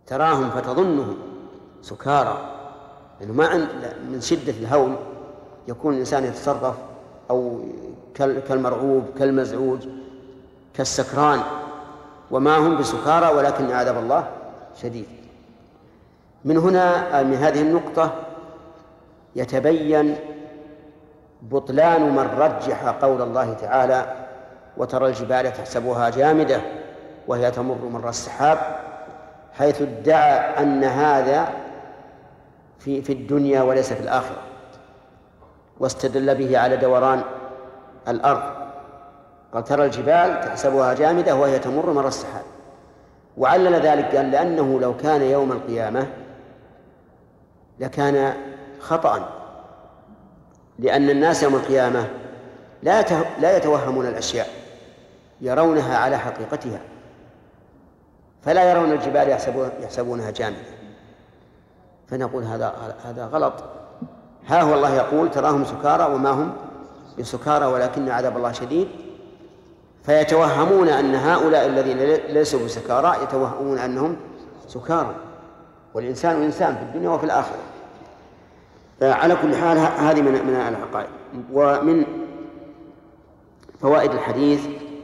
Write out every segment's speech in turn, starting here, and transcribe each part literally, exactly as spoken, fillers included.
تراهم فتظنهم سكارى، لأنه ما عند من شدة الهول يكون الإنسان يتصرف أو كالمرعوب كالمزعوج كالسكران، وما هم بسكارى ولكن عذاب الله شديد. من هنا من هذه النقطة يتبين بطلان من رجح قول الله تعالى وترى الجبال تحسبها جامدة وهي تمر مر السحاب، حيث ادعى أن هذا في في الدنيا وليس في الآخرة، واستدل به على دوران الأرض. قال ترى الجبال تحسبها جامدة وهي تمر مر السحاب، وعلل ذلك قال لأنه لو كان يوم القيامة لكان خطأ، لأن الناس يوم القيامة لا لا يتوهمون الأشياء، يرونها على حقيقتها، فلا يرون الجبال يحسبونها جامدة. فنقول هذا هذا غلط. ها هو الله يقول تراهم سكارى وما هم بسكارى ولكن عذاب الله شديد، فيتوهمون أن هؤلاء الذين ليسوا بسكارى يتوهمون أنهم سكارى، والإنسان إنسان في الدنيا وفي الآخرة. على كل حال هذه من من العقائد. ومن فوائد الحديث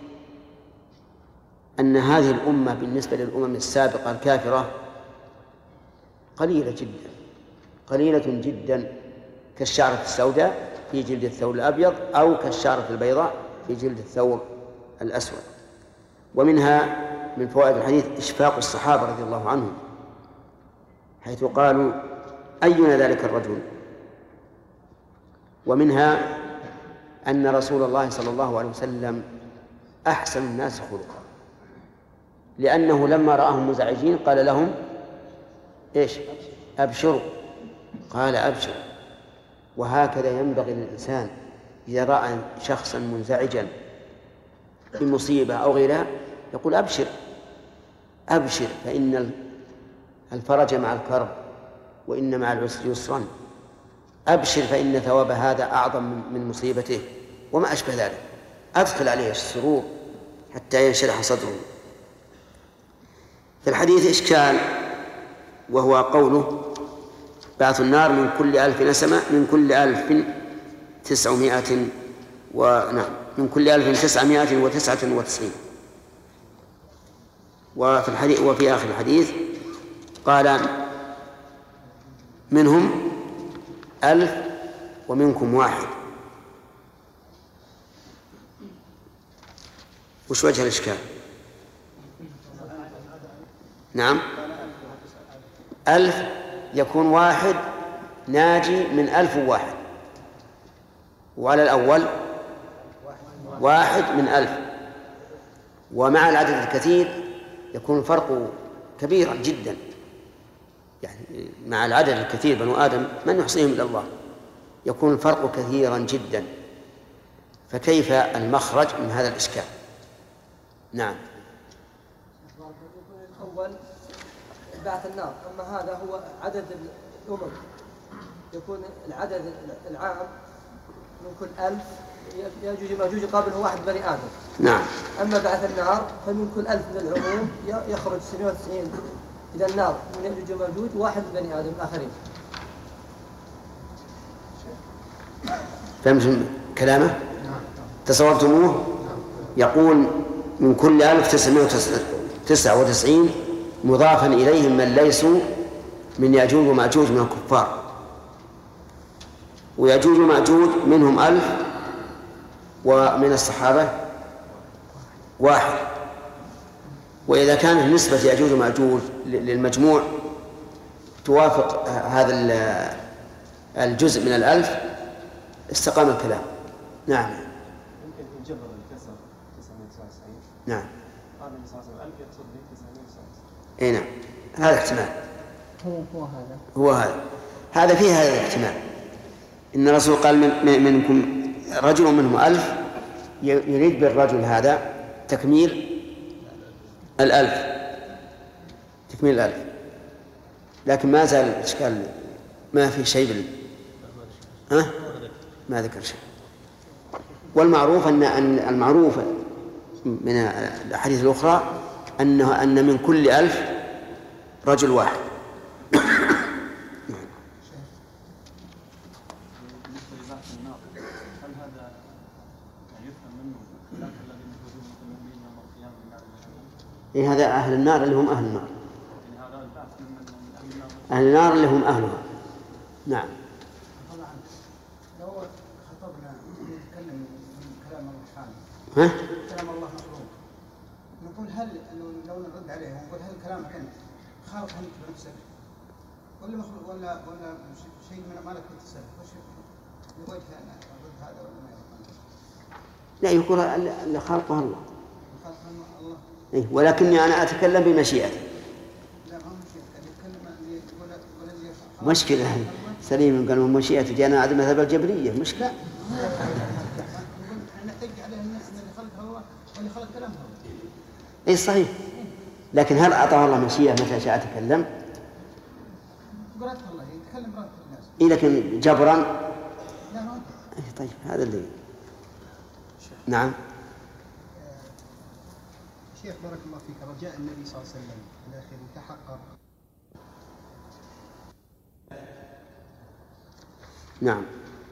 أن هذه الأمة بالنسبة للأمم السابقة الكافرة قليلة جدا قليلة جدا كالشعرة السوداء في جلد الثور الأبيض أو كالشعرة البيضاء في جلد الثور الأسود. ومنها من فوائد الحديث إشفاق الصحابة رضي الله عنهم، حيث قالوا أينا ذلك الرجل. ومنها أن رسول الله صلى الله عليه وسلم أحسن الناس خلقا، لأنه لما رآهم مزعجين قال لهم إيش؟ أبشروا. قال أبشر. وهكذا ينبغي للإنسان إذا رأى شخصا منزعجا بمصيبة أو غيرها يقول أبشر أبشر فإن الفرج مع الكرب وإن مع العسر يسرا، أبشر فإن ثواب هذا أعظم من مصيبته، وما أشبه ذلك. أدخل عليه السرور حتى ينشرح صدره. في الحديث إشكال، وهو قوله بعث النار من كل ألف نسمة من كل ألف تسعمائة ونعم من كل ألف تسعمائة وتسعة وتسعين. وفي الحديث وفي آخر الحديث قال منهم ألف ومنكم واحد. وش وجه الإشكال؟ نعم، ألف يكون واحد ناجي من ألف واحد، وعلى الأول واحد من ألف، ومع العدد الكثير يكون الفرق كبيرا جدا. يعني مع العدد الكثير بنو آدم من يحصيهم إلا الله، يكون الفرق كثيرا جدا، فكيف المخرج من هذا الإشكال؟ نعم. أول بعث النار، أما هذا هو عدد الأمم، يكون العدد العام من كل ألف يأجوج ومأجوج يقابله واحد بني آدم. نعم. أما بعث النار فمن كل ألف من العموم يخرج تسعمائة وتسعين إلى النار من يأجوج ومأجوج واحد بني آدم الآخرين. فهمتم كلامه؟ تصورتموه؟ يقول من كل ألف تسعمائة وتسعة وتسعين مضافا إليهم من ليسوا من يأجوج ومأجوج من الكفار، ويأجوج ومأجوج منهم ألف، ومن الصحابة واحد. وإذا كانت نسبة يأجوج ومأجوج للمجموع توافق هذا الجزء من الألف استقام الكلام. نعم. يمكن يجبر الكسر تسعمائة وتسعة وتسعين. نعم. قال النبي صلى الله عليه وسلم ألف يقصد به تسعمائة وتسعة وتسعين. اي نعم، هذا احتمال. هو هو هذا هو هذا هذا فيه هذا الاحتمال. إن الرسول قال من منكم رجل منهم ألف، يريد بالرجل هذا تكميل الألف، تكميل الألف. لكن ما زال الإشكال، ما في شيء بال... ها؟ ما ذكر شيء. والمعروف أن المعروف من الأحاديث الأخرى أنه أن من كل ألف رجل واحد. إيه هذا أهل النار اللي هم أهل النار، أهل النار اللي هم أهلها. نعم. لو خطبنا نتكلم من كلام الله سبحانه، ها؟ كلام الله مخلوق، نقول هل لو نرد عليه ونقول هل كلامك أنت خالق أنت بنفسك ولا مخلوق ولا ولا شيء من مالك تتصرف؟ وش لوجه أن أرد هذا ولا ما يرد؟ لا، يقول اللي خلقه الله. خالق الله. إيه، ولكني أنا أتكلم بمشيئته. لا ما هو مشيئته، يتكلم يقول يقول اللي مشكلة سليم قالوا مشيئته جاءنا عدم مذهب الجبرية مشكلة. نحتج عليه الناس اللي خلق الله واللي خلق كلامه. إيه صحيح، لكن هل أعطاه الله مشيئة متى شاء تكلم؟ قرأت الله يتكلم برات الناس. إيه لكن جبرا. لا ما. إيه طيب هذا اللي. نعم. شيخ بارك الله فيك، رجاء النبي صلى الله عليه وسلم الأخير يتحقق. نعم.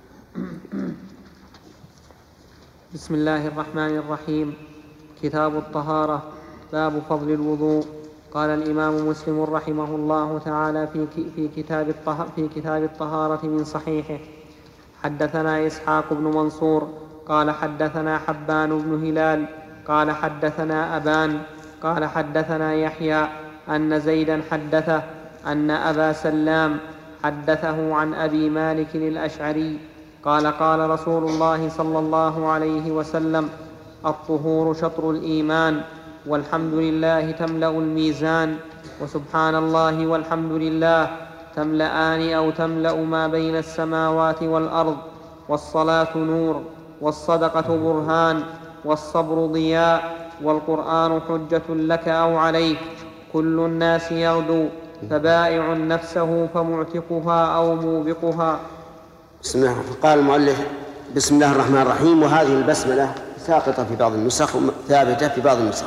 بسم الله الرحمن الرحيم. كتاب الطهارة. باب فضل الوضوء. قال الإمام مسلم رحمه الله تعالى في في كتاب الطهارة في كتاب الطهارة من صحيحه: حدثنا إسحاق بن منصور قال حدثنا حبان بن هلال قال حدثنا أبان قال حدثنا يحيى أن زيدا حدثه أن أبا سلام حدثه عن أبي مالك الأشعري قال قال رسول الله صلى الله عليه وسلم: الطهور شطر الإيمان، والحمد لله تملأ الميزان، وسبحان الله والحمد لله تملأان أو تملأ ما بين السماوات والأرض، والصلاة نور، والصدقة برهان، والصبر ضياء، والقرآن حجة لك أو عليك، كل الناس يغدو فبائع نفسه فمعتقها أو موبقها. بسم الله. قال المؤلف: بسم الله الرحمن الرحيم. وهذه البسملة ساقطة في بعض النسخ وثابتة في بعض النسخ.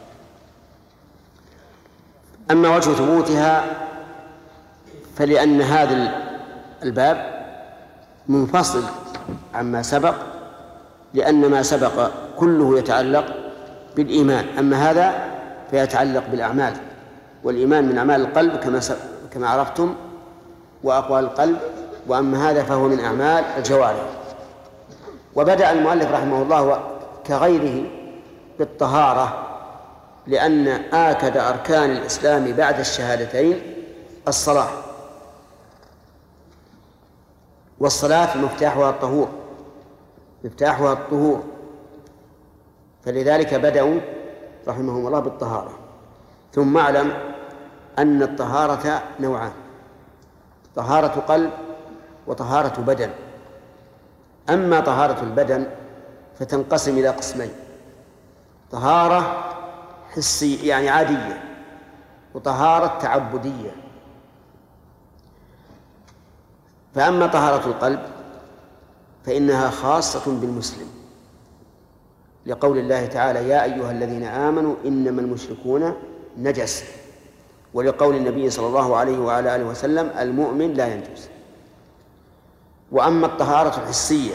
أما وجه ثبوتها فلأن هذا الباب منفصل عما سبق، لأن ما سبق كله يتعلق بالإيمان، أما هذا فيتعلق بالأعمال، والإيمان من أعمال القلب كما كما عرفتم وأقوال القلب، وأما هذا فهو من أعمال الجوارح. وبدأ المؤلف رحمه الله كغيره بالطهارة، لأن آكد أركان الإسلام بعد الشهادتين الصلاة، والصلاة مفتاحها الطهور مفتاحها الطهور فلذلك بدأوا رحمهم الله بالطهارة. ثم اعلم أن الطهارة نوعان: طهارة قلب وطهارة بدن. أما طهارة البدن فتنقسم إلى قسمين: طهارة حسية يعني عادية، وطهارة تعبدية. فأما طهارة القلب فإنها خاصة بالمسلم، لقول الله تعالى: يا أيها الذين آمنوا إنما المشركون نجس، ولقول النبي صلى الله عليه وعلى آله وسلم: المؤمن لا ينجس. وأما الطهارة الحسية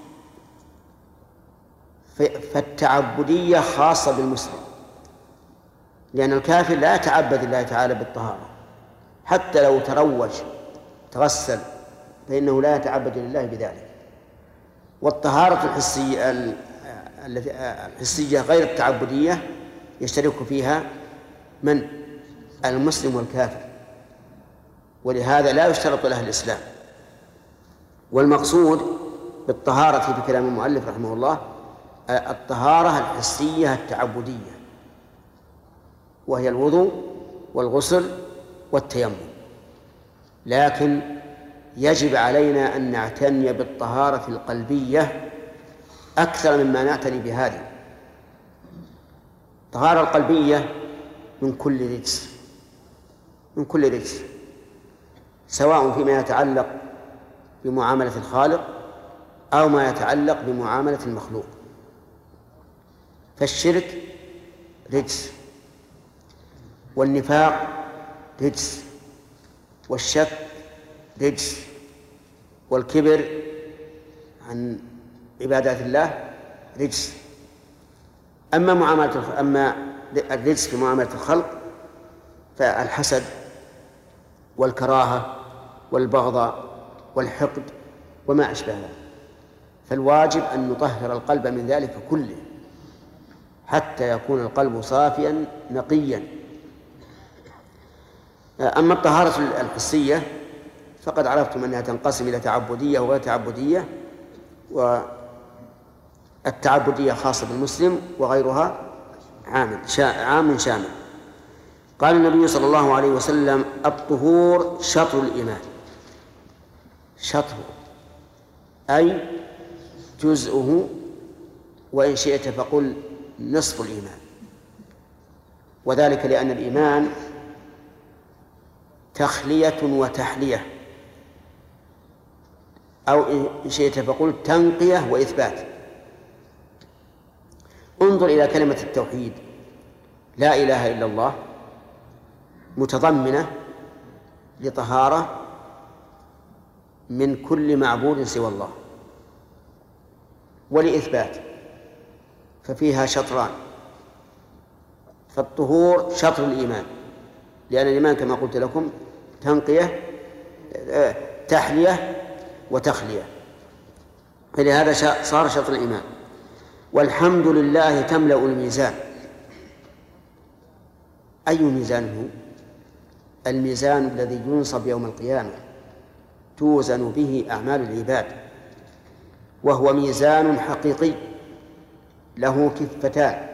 فالتعبدية خاصة بالمسلم، لأن الكافر لا يتعبد الله تعالى بالطهارة، حتى لو تروج تغسل فإنه لا يتعبد لله بذلك. والطهارة الحسية الحسية غير التعبدية يشترك فيها من؟ المسلم والكافر، ولهذا لا يشترط له الإسلام. والمقصود بالطهارة في كلام المؤلف رحمه الله الطهارة الحسية التعبدية، وهي الوضوء والغسل والتيمم. لكن يجب علينا أن نعتني بالطهارة القلبية أكثر مما نعتني بهذه. الطهارة القلبية من كل رجس من كل رجس سواء فيما يتعلق بمعاملة الخالق أو ما يتعلق بمعاملة المخلوق. فالشرك رجس، والنفاق رجس، والشك رجس، والكبر عن عبادات الله رجس. أما معاملة أما الرجس في معاملة الخلق فالحسد والكراهة والبغضاء والحقد وما أشبه ذلك، فالواجب أن نطهر القلب من ذلك كله حتى يكون القلب صافيا نقيا. أما الطهارة الحسية فقد عرفتم أنها تنقسم إلى تعبدية وغير تعبدية، والتعبدية خاصة بالمسلم وغيرها عام عام شامل. قال النبي صلى الله عليه وسلم: الطهور شطر الإيمان. شطر أي جزءه، وإن شئت فقل نصف الإيمان، وذلك لأن الإيمان تخلية وتحلية، أو إن شئت فقل تنقية وإثبات. انظر إلى كلمة التوحيد، لا إله إلا الله، متضمنة لطهارة من كل معبود سوى الله، ولإثبات، ففيها شطران. فالطهور شطر الإيمان، لأن الإيمان كما قلت لكم تنقية تحلية وتخلية، فلهذا صار شطر الإيمان. والحمد لله تملأ الميزان. أي ميزان هو؟ الميزان الذي ينصب يوم القيامة توزن به أعمال العباد، وهو ميزان حقيقي له كفتان،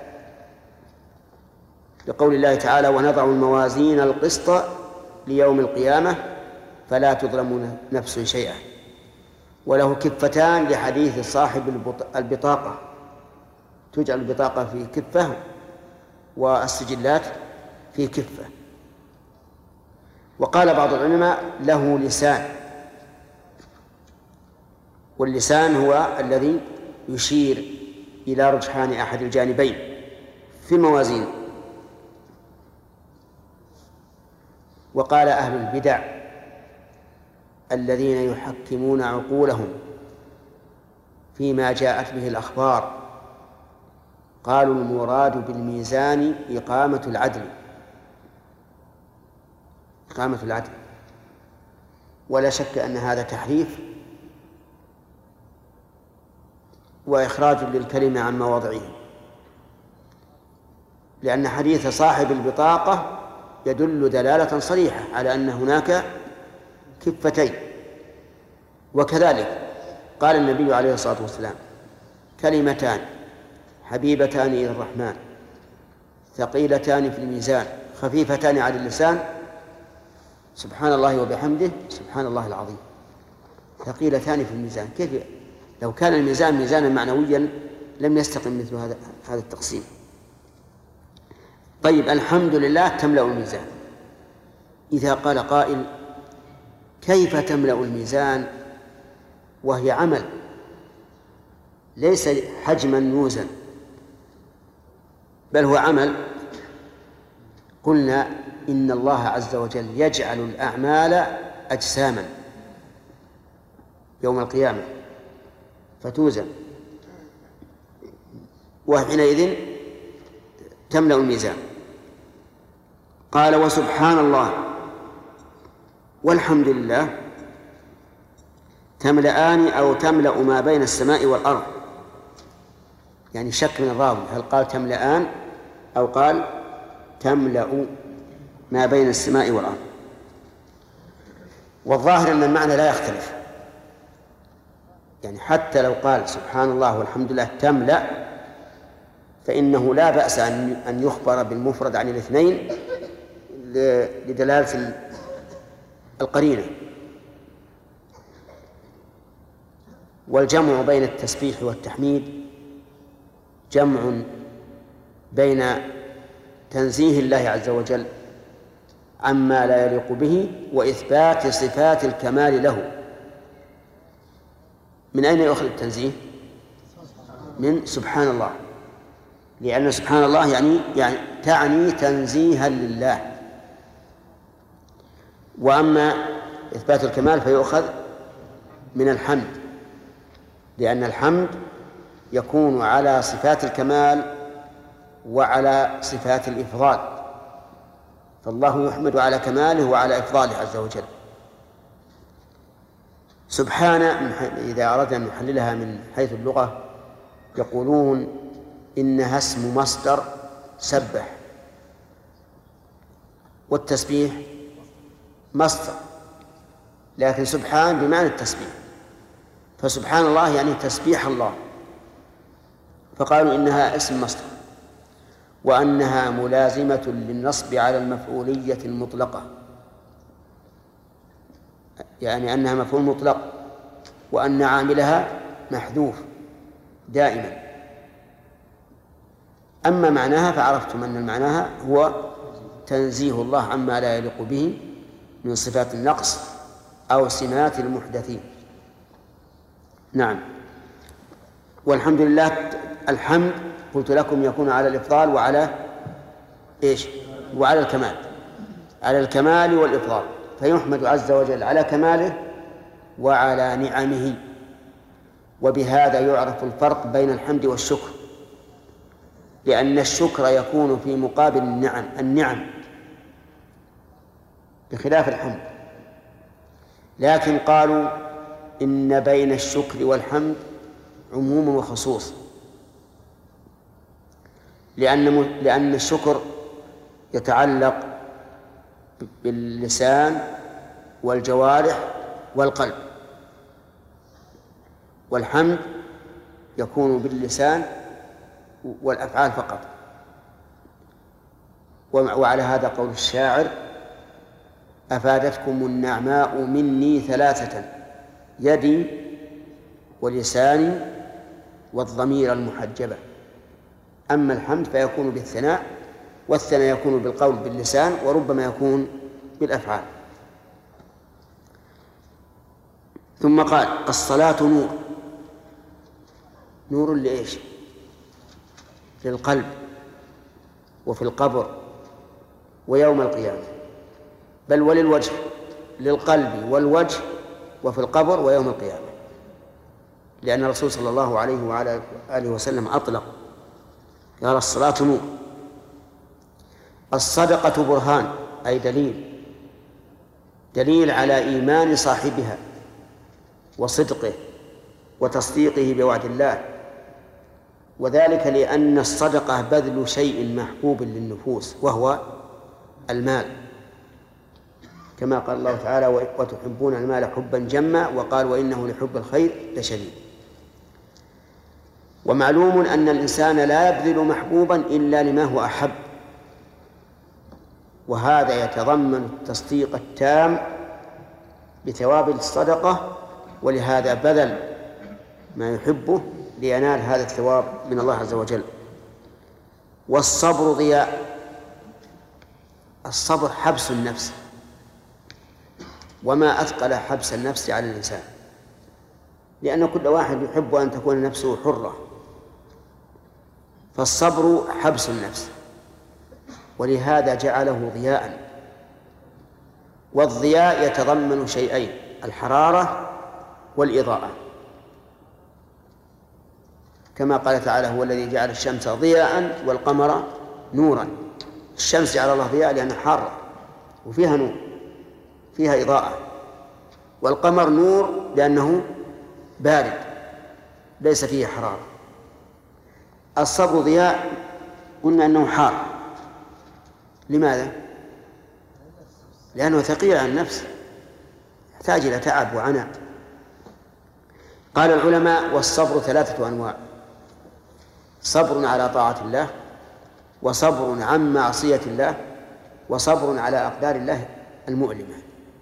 لقول الله تعالى: ونضع الموازين القسط ليوم القيامة فلا تظلم نفس شيئا. وله كفتان لحديث صاحب البطاقة، تجعل البطاقة في كفة والسجلات في كفة. وقال بعض العلماء: له لسان، واللسان هو الذي يشير إلى رجحان أحد الجانبين في الموازين. وقال أهل البدع الذين يحكمون عقولهم فيما جاءت به الأخبار، قالوا: المراد بالميزان إقامة العدل، إقامة العدل. ولا شك أن هذا تحريف وإخراج للكلمة عن مواضعه، لأن حديث صاحب البطاقة يدل دلالة صريحة على أن هناك كفتين. وكذلك قال النبي عليه الصلاة والسلام: كلمتان حبيبتان إلى الرحمن ثقيلتان في الميزان خفيفتان على اللسان سبحان الله وبحمده سبحان الله العظيم. ثقيلتان في الميزان، كيف لو كان الميزان ميزانا معنويا لم يستقم مثل هذا هذا التقسيم. طيب، الحمد لله تملأ الميزان. إذا قال قائل: كيف تملأ الميزان وهي عمل ليس حجما يوزن بل هو عمل؟ قلنا: إن الله عز وجل يجعل الأعمال أجساما يوم القيامة فتوزن، وحينئذ تملأ الميزان. قال: وسبحان الله والحمد لله تملأان أو تملأ ما بين السماء والأرض. يعني شك من الراوي، هل قال تملأان أو قال تملأ ما بين السماء والأرض؟ والظاهر أن المعنى لا يختلف، يعني حتى لو قال سبحان الله والحمد لله تملأ فإنه لا بأس أن يخبر بالمفرد عن الاثنين لدلالة القرينة. والجمع بين التسبيح والتحميد جمع بين تنزيه الله عز وجل عما لا يليق به وإثبات صفات الكمال له. من أين يؤخذ التنزيه؟ من سبحان الله، لأن سبحان الله يعني, يعني تعني تنزيها لله، وأما إثبات الكمال فيؤخذ من الحمد، لأن الحمد يكون على صفات الكمال وعلى صفات الإفضال، فالله يحمد على كماله وعلى إفضاله عز وجل. سبحانه إذا أردنا أن نحللها من حيث اللغة يقولون إنها اسم مصدر سبح، والتسبيح مصدر، لكن سبحان بمعنى التسبيح، فسبحان الله يعني تسبيح الله، فقالوا إنها اسم مصدر، وأنها ملازمة للنصب على المفعولية المطلقة، يعني أنها مفعول مطلق، وأن عاملها محذوف دائما. أما معناها فعرفتم أن معناها هو تنزيه الله عما لا يليق به من صفات النقص أو سمات المحدثين. نعم. والحمد لله، الحمد قلت لكم يكون على الإفضال وعلى إيش؟ وعلى الكمال، على الكمال والإفضال، فيحمد عز وجل على كماله وعلى نعمه. وبهذا يعرف الفرق بين الحمد والشكر، لأن الشكر يكون في مقابل النعم النعم بخلاف الحمد. لكن قالوا إن بين الشكر والحمد عموم وخصوص، لأن لأن الشكر يتعلق باللسان والجوارح والقلب، والحمد يكون باللسان والأفعال فقط. وعلى هذا قول الشاعر: أفادتكم النعماء مني ثلاثة، يدي ولساني والضمير المحجبة. أما الحمد فيكون بالثناء، والثناء يكون بالقول باللسان، وربما يكون بالأفعال. ثم قال: الصلاة نور. نور لإيش؟ للقلب وفي القبر ويوم القيامة، بل وللوجه، للقلب والوجه وفي القبر ويوم القيامة، لأن الرسول صلى الله عليه وعلى آله وسلم أطلق قال: الصلاة نور. الصدقة برهان، أي دليل، دليل على إيمان صاحبها وصدقه وتصديقه بوعد الله، وذلك لأن الصدقة بذل شيء محبوب للنفوس وهو المال، كما قال الله تعالى: وتحبون المال حبا جما، وقال: وإنه لحب الخير لشديد. ومعلوم أن الإنسان لا يبذل محبوبا إلا لما هو أحب، وهذا يتضمن التصديق التام بثواب الصدقة، ولهذا بذل ما يحبه لينال هذا الثواب من الله عز وجل. والصبر ضياء. الصبر حبس النفس، وما أثقل حبس النفس على الإنسان، لأن كل واحد يحب أن تكون نفسه حرة، فالصبر حبس النفس، ولهذا جعله ضياء. والضياء يتضمن شيئين: الحرارة والإضاءة، كما قال تعالى: هو الذي جعل الشمس ضياء والقمر نورا. الشمس جعل الله ضياء لأنها حارة وفيها نور، فيها إضاءة، والقمر نور لأنه بارد ليس فيه حرارة. الصبر ضياء قلنا أنه حار. لماذا؟ لأنه ثقيل على النفس، يحتاج إلى تعب وعناء. قال العلماء: والصبر ثلاثة أنواع: صبر على طاعة الله، وصبر عن معصية الله، وصبر على أقدار الله المؤلمة.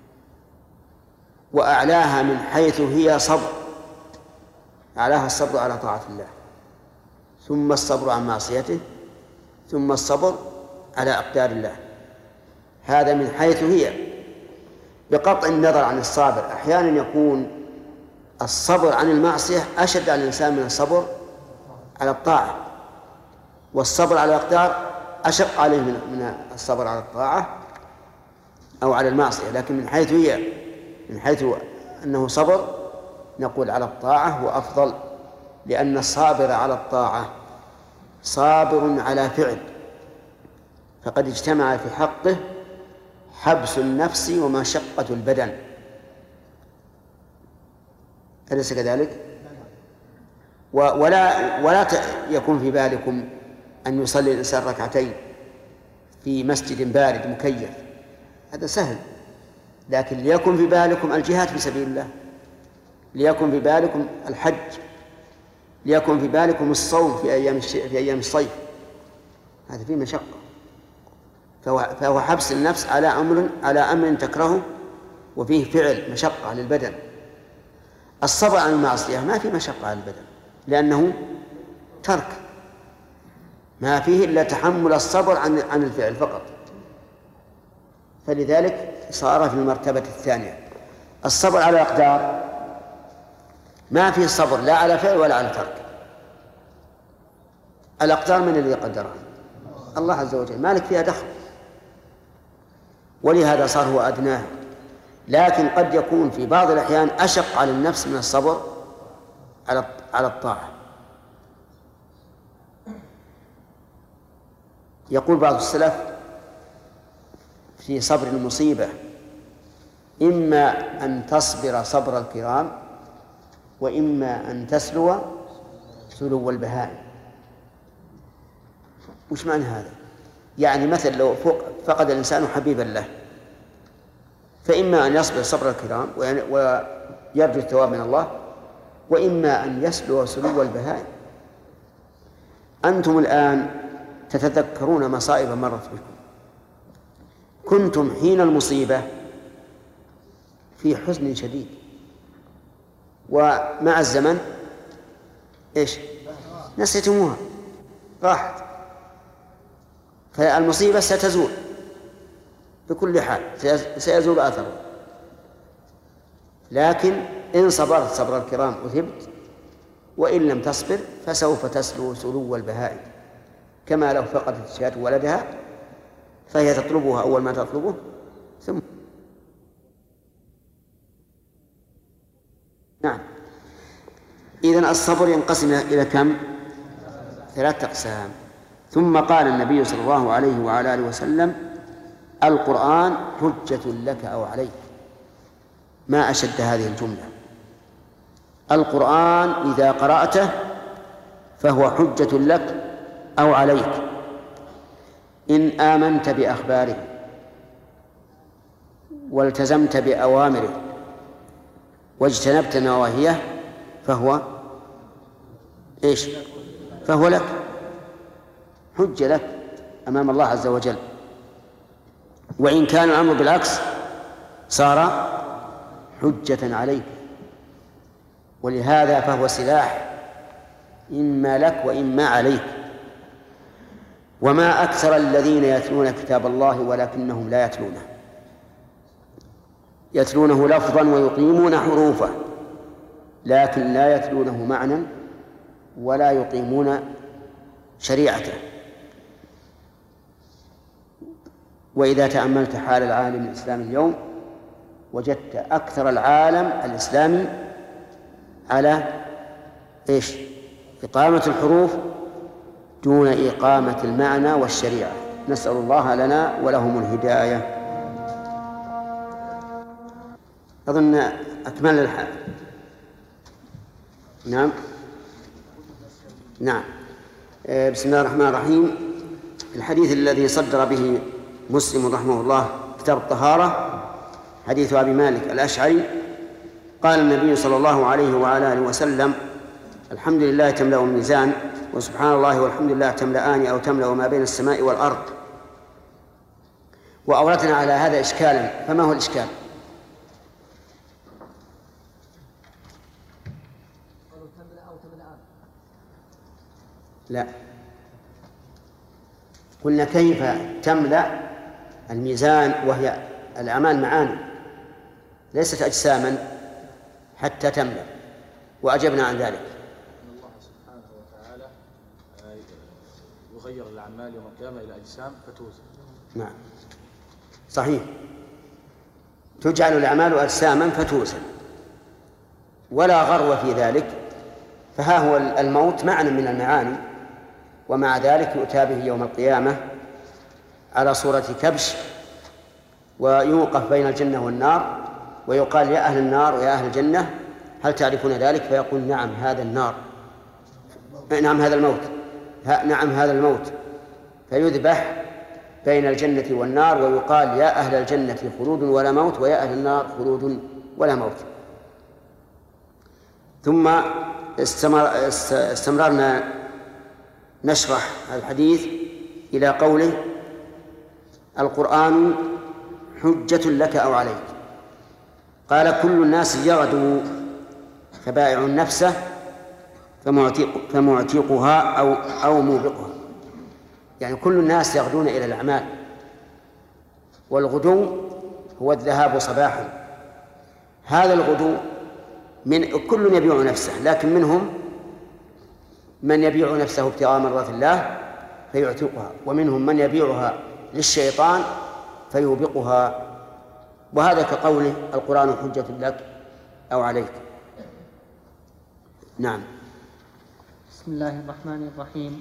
وأعلاها من حيث هي صبر، أعلاها الصبر على طاعة الله، ثم الصبر عن معصيته، ثم الصبر على أقدار الله. هذا من حيث هي، بقطع النظر عن الصابر. أحيانا يكون الصبر عن المعصية أشد على الإنسان من الصبر على الطاعة، والصبر على الأقدار أشق عليه من الصبر على الطاعة، أو على المعصية، لكن من حيث هي من حيث أنه صبر نقول على الطاعة هو أفضل، لأن الصابر على الطاعة صابر على فعل، فقد اجتمع في حقه حبس النفس ومشقة البدن، أليس كذلك؟ ولا ولا يكون في بالكم أن يصلي الإنسان ركعتين في مسجد بارد مكيف، هذا سهل، لكن ليكن في بالكم الجهاد في سبيل الله، ليكن في بالكم الحج، ليكن في بالكم الصوم في أيام في أيام الصيف، هذا فيه مشقة، فهو, فهو حبس النفس على أمر على أمر تكرهه وفيه فعل مشقة للبدن. الصبر عن المعصية ما في مشقة على البدن، لأنه ترك، ما فيه إلا تحمل الصبر عن عن الفعل فقط، فلذلك صار في المرتبة الثانية. الصبر على الأقدار ما فيه صبر لا على فعل ولا على ترك. الأقدار من الذي قدرها؟ الله عز وجل، مالك فيها دخل، ولهذا صار هو أدناه. لكن قد يكون في بعض الأحيان أشق على النفس من الصبر على على الطاعة. يقول بعض السلف في صبر المصيبة: إما أن تصبر صبر الكرام، وإما أن تسلو سلو البهائم. وش معنى هذا؟ يعني مثل لو فقد الإنسان حبيبا له، فإما أن يصبر صبر الكرام ويرجو الثواب من الله، وإما أن يسلو سلو البهائم. أنتم الآن تتذكرون مصائب مرت بكم، كنتم حين المصيبة في حزن شديد، ومع الزمن إيش؟ نسيتموها، راحت. فالمصيبة ستزول بكل حال، سيزول أثره، لكن إن صبرت صبر الكرام أثبت، وإن لم تصبر فسوف تسلو سلو البهائم، كما لو فقدت الشاة ولدها فهي تطلبها أول ما تطلبه ثم نعم. إذن الصبر ينقسم إلى كم؟ ثلاثة أقسام. ثم قال النبي صلى الله عليه وعلى آله وسلم: القرآن حجة لك أو عليك. ما أشد هذه الجملة! القرآن إذا قرأته فهو حجة لك أو عليك إن آمنت بأخباره والتزمت بأوامره واجتنبت نواهيه، فهو إيش؟ فهو لك، حجة لك أمام الله عز وجل. وإن كان الأمر بالعكس صار حجة عليك، ولهذا فهو سلاح إما لك وإما عليك. وما أكثر الذين يتلون كتاب الله ولكنهم لا يتلونه، يتلونه لفظا ويقيمون حروفه، لكن لا يتلونه معنى ولا يقيمون شريعته. وإذا تأملت حال العالم الإسلامي اليوم وجدت أكثر العالم الإسلامي على إيش؟ إقامة الحروف دون إقامة المعنى والشريعة. نسأل الله لنا ولهم الهداية. أظن أكمل الحال. نعم نعم بسم الله الرحمن الرحيم. الحديث الذي صدر به مسلم رحمه الله كتاب الطهارة حديث أبي مالك الأشعري قال النبي صلى الله عليه وعلى آله وسلم: الحمد لله تملأ الميزان، وسبحان الله والحمد لله تملأان أو تملأ ما بين السماء والأرض. وأوردنا على هذا إشكالا، فما هو الإشكال؟ لا، قلنا كيف تملأ الميزان وهي الأعمال معاني ليست أجساما حتى تملأ، وأجبنا عن ذلك. الله سبحانه وتعالى يغير الأعمال يوم القيامة إلى أجسام فتوزن. نعم صحيح. تجعل الأعمال أجساما فتوزن ولا غرو في ذلك، فها هو الموت معنى من المعاني، ومع ذلك يؤتى به يوم القيامة على صورة كبش ويوقف بين الجنة والنار ويقال يا أهل النار ويا أهل الجنة هل تعرفون ذلك؟ فيقول نعم هذا النار، نعم هذا الموت، نعم هذا الموت، فيذبح بين الجنة والنار ويقال يا أهل الجنة خلود ولا موت ويا أهل النار خلود ولا موت. ثم استمررنا نشرح الحديث إلى قوله القرآن حجة لك أو عليك. قال كل الناس يغدو فبائع نفسه فمعتقها أو, أو موبقها، يعني كل الناس يغدون إلى الأعمال، والغدو هو الذهاب صباحا. هذا الغدو من كل يبيع نفسه، لكن منهم من يبيع نفسه ابتغاء مرضات الله فيعتقها، ومنهم من يبيعها للشيطان فيوبقها، وهذا كقوله القرآن حجة لك أو عليك. نعم. بسم الله الرحمن الرحيم.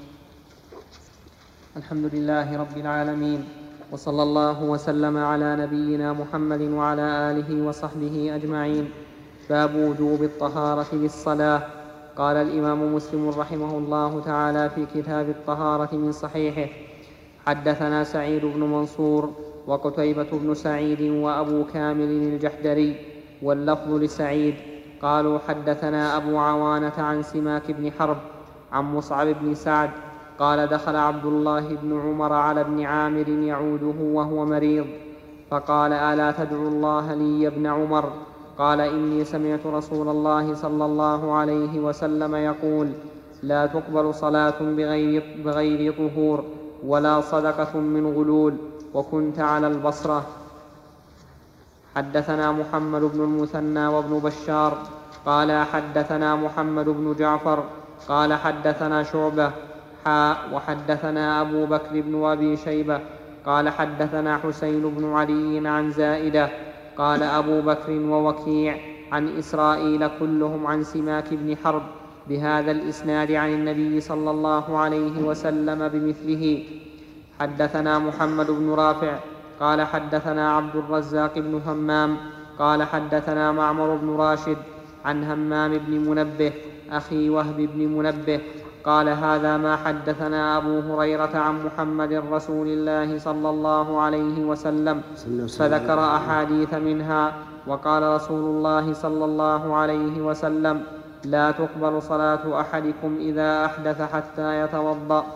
الحمد لله رب العالمين، وصلى الله وسلم على نبينا محمد وعلى آله وصحبه أجمعين. باب وجوب الطهارة للصلاة. قال الإمام مسلم رحمه الله تعالى في كتاب الطهارة من صحيحه: حدثنا سعيد بن منصور وقتيبة بن سعيد وأبو كامل الجحدري، واللفظ لسعيد، قالوا حدثنا أبو عوانة عن سماك بن حرب عن مصعب بن سعد قال دخل عبد الله بن عمر على ابن عامر يعوده وهو مريض، فقال ألا تدعو الله لي يا ابن عمر؟ قال إني سمعت رسول الله صلى الله عليه وسلم يقول لا تقبل صلاة بغير, بغير طهور ولا صدقة من غلول، وكنت على البصرة. حدثنا محمد بن المثنى وابن بشار قال حدثنا محمد بن جعفر قال حدثنا شعبة حاء وحدثنا أبو بكر بن أبي شيبة قال حدثنا حسين بن علي عن زائدة قال أبو بكر ووكيع عن إسرائيل كلهم عن سماك بن حرب بهذا الإسناد عن النبي صلى الله عليه وسلم بمثله. حدثنا محمد بن رافع قال حدثنا عبد الرزاق بن همام قال حدثنا معمر بن راشد عن همام بن منبه أخي وهب بن منبه قال هذا ما حدثنا أبو هريرة عن محمد رسول الله صلى الله عليه وسلم، فذكر أحاديث منها، وقال رسول الله صلى الله عليه وسلم لا تقبل صلاة أحدكم إذا أحدث حتى يتوضأ.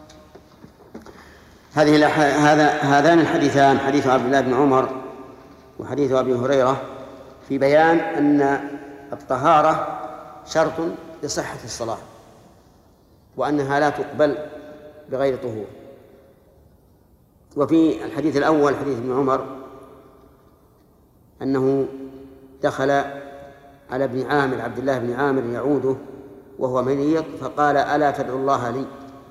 هذه هذا هذان الحديثان، حديث عبد الله بن عمر وحديث أبي هريرة، في بيان أن الطهارة شرط لصحة الصلاة، وأنها لا تقبل بغير طهور. وفي الحديث الأول حديث ابن عمر أنه دخل على ابن عامر عبد الله بن عامر يعوده وهو مريض فقال ألا تدعو الله لي؟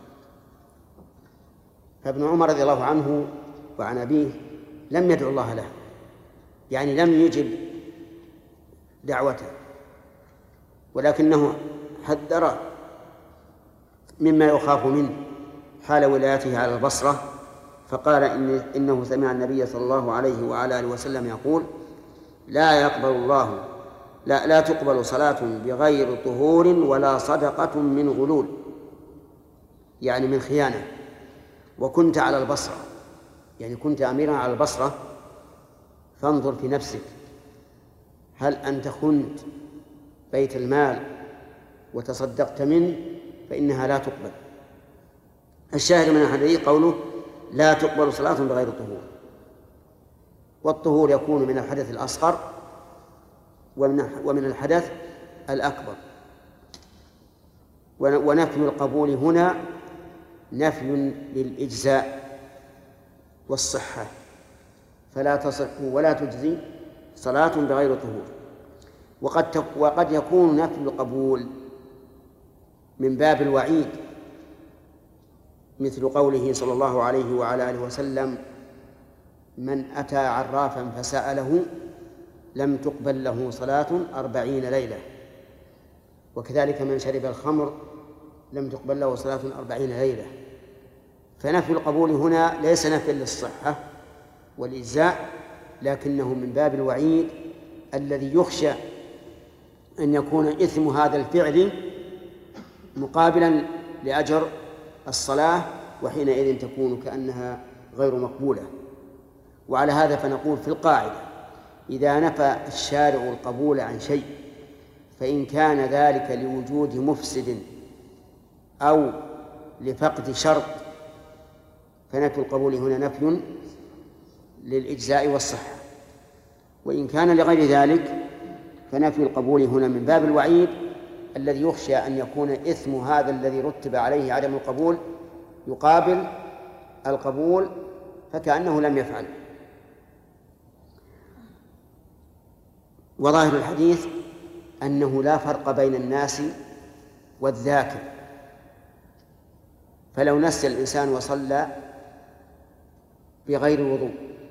فابن عمر رضي الله عنه وعن أبيه لم يدعو الله له، يعني لم يجب دعوته، ولكنه حذر مما يخاف منه حال ولايته على البصرة، فقال إن إنه سمع النبي صلى الله عليه وعلى آله وسلم يقول لا يقبل الله لا, لا تقبل صلاة بغير طهور ولا صدقة من غلول، يعني من خيانة. وكنت على البصرة، يعني كنت أميرا على البصرة، فانظر في نفسك هل أنت خنت بيت المال وتصدقت منه فإنها لا تقبل. الشاهد من الحديث قوله لا تقبل صلاة بغير طهور، والطهور يكون من الحدث الأصغر ومن الحدث الأكبر. ونفي القبول هنا نفي للإجزاء والصحة، فلا تصح ولا تجزي صلاة بغير طهور. وقد وقد يكون نفي القبول من باب الوعيد، مثل قوله صلى الله عليه وعلى آله وسلم من أتى عرافا فسأله لم تقبل له صلاة أربعين ليلة، وكذلك من شرب الخمر لم تقبل له صلاة أربعين ليلة. فنفي القبول هنا ليس نفي للصحة والإجزاء، لكنه من باب الوعيد الذي يخشى أن يكون إثم هذا الفعل مقابلا لأجر الصلاة، وحينئذ تكون كأنها غير مقبولة. وعلى هذا فنقول في القاعدة: إذا نفى الشارع القبول عن شيء فإن كان ذلك لوجود مفسد أو لفقد شرط فنفي القبول هنا نفي للإجزاء والصحة، وإن كان لغير ذلك فنفي القبول هنا من باب الوعيد الذي يخشى أن يكون إثم هذا الذي رتب عليه عدم القبول يقابل القبول فكأنه لم يفعل. وظاهر الحديث أنه لا فرق بين الناس والذاكر، فلو نسي الإنسان وصلى بغير وضوء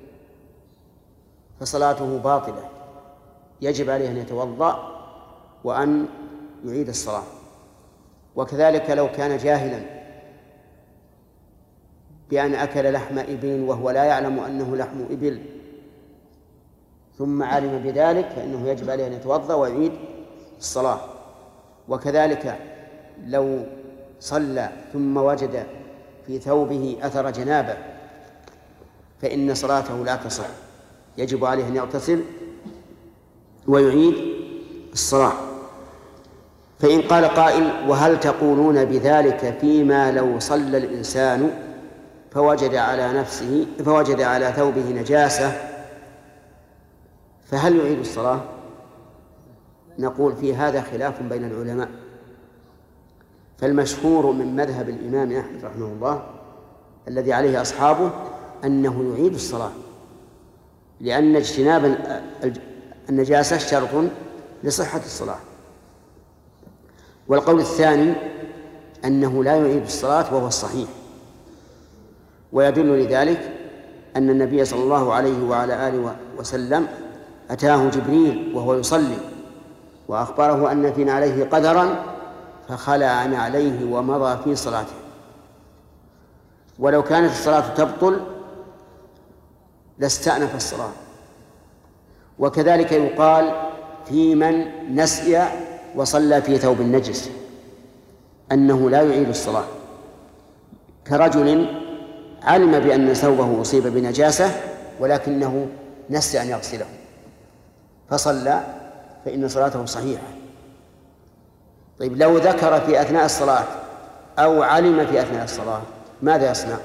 فصلاته باطلة، يجب عليه أن يتوضأ وأن يعيد الصلاة. وكذلك لو كان جاهلا بأن أكل لحم إبل وهو لا يعلم أنه لحم إبل ثم علم بذلك فإنه يجب عليه أن يتوضأ ويعيد الصلاة. وكذلك لو صلى ثم وجد في ثوبه أثر جنابة فإن صلاته لا تصح، يجب عليه أن يغتسل ويعيد الصلاة. فإن قال قائل: وهل تقولون بذلك فيما لو صلى الإنسان فوجد على نفسه فوجد على ثوبه نجاسة فهل يعيد الصلاة؟ نقول في هذا خلاف بين العلماء، فالمشهور من مذهب الإمام أحمد رحمه الله الذي عليه أصحابه أنه يعيد الصلاة، لأن اجتناب النجاسة شرط لصحة الصلاة. والقول الثاني أنه لا يعيد الصلاة وهو الصحيح، ويدل لذلك أن النبي صلى الله عليه وعلى آله وسلم أتاه جبريل وهو يصلي وأخبره أن في عليه قدرا فخلع عليه ومضى في صلاته. ولو كانت الصلاة تبطل لاستأنف الصلاة. وكذلك يقال في من نسي وصلى في ثوب النجس أنه لا يعيد الصلاة، كرجل علم بأن ثوبه أصيب بنجاسة ولكنه نسي أن يغسله فصلى فإن صلاته صحيحة. طيب لو ذكر في أثناء الصلاة أو علم في أثناء الصلاة ماذا يصنع؟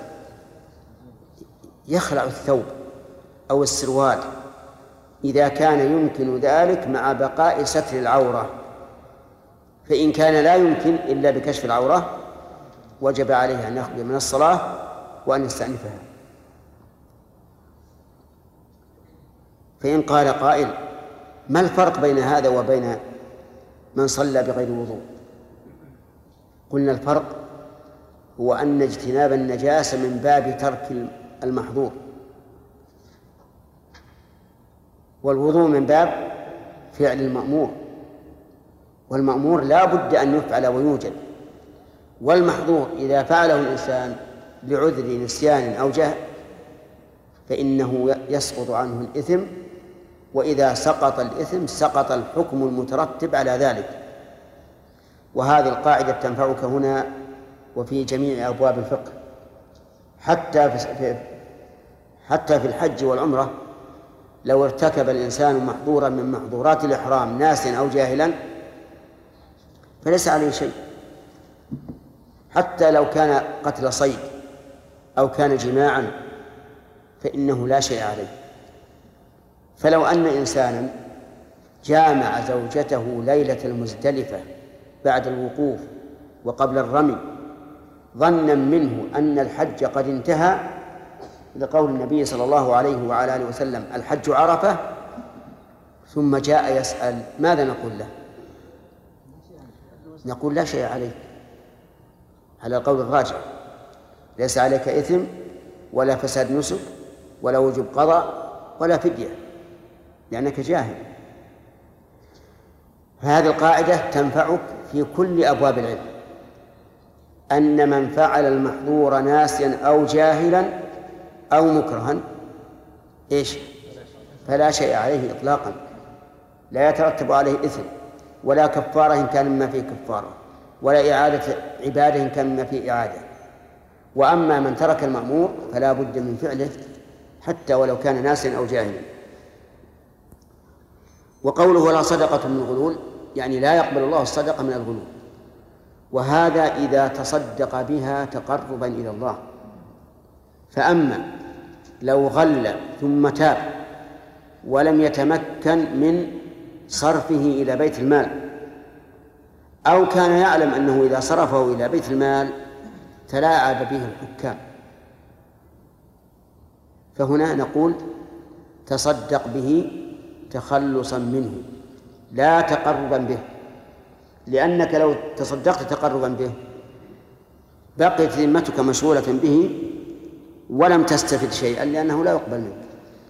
يخلع الثوب أو السروال إذا كان يمكن ذلك مع بقاء ستر العورة، فإن كان لا يمكن إلا بكشف العورة وجب عليه أن يخرج من الصلاة وأن يستأنفها. فإن قال قائل: ما الفرق بين هذا وبين من صلى بغير وضوء؟ قلنا الفرق هو أن اجتناب النجاسة من باب ترك المحظور، والوضوء من باب فعل المأمور، والمأمور لا بد أن يفعل ويوجد، والمحظور إذا فعله الإنسان لعذر نسيان أو جهل فإنه يسقط عنه الإثم، وإذا سقط الإثم سقط الحكم المترتب على ذلك. وهذه القاعدة تنفعك هنا وفي جميع أبواب الفقه، حتى في حتى في الحج والعمرة لو ارتكب الإنسان محظورا من محظورات الإحرام ناسا أو جاهلا فليس عليه شيء، حتى لو كان قتل صيد أو كان جماعا فإنه لا شيء عليه. فلو أن إنسانا جامع زوجته ليلة المزدلفة بعد الوقوف وقبل الرمي ظنا منه أن الحج قد انتهى لقول النبي صلى الله عليه وعلى آله وسلم: الحج عرفة، ثم جاء يسأل ماذا نقول له؟ نقول لا شيء عليك على القول الراجح، ليس عليك إثم، ولا فساد نسك، ولا وجوب قضاء، ولا فدية. لأنك جاهل. هذه القاعدة تنفعك في كل أبواب العلم، أن من فعل المحظور ناسيا أو جاهلا أو مكرها إيش؟ فلا شيء عليه إطلاقا، لا يترتب عليه إثم ولا كفارة إن كان مما فيه كفارة، ولا إعادة عبادة إن كان مما فيه إعادة. وأما من ترك المأمور فلا بد من فعله حتى ولو كان ناسيا أو جاهلا. وقوله ولا صدقة من غلول يعني لا يقبل الله الصدقة من الغلول، وهذا إذا تصدق بها تقربا إلى الله. فأما لو غل ثم تاب ولم يتمكن من صرفه إلى بيت المال، أو كان يعلم أنه إذا صرفه إلى بيت المال تلاعب به الحكام، فهنا نقول تصدق به تخلصا منه لا تقربا به، لأنك لو تصدقت تقربا به بقيت ذمتك مشغولة به ولم تستفد شيئا لأنه لا يقبل منك.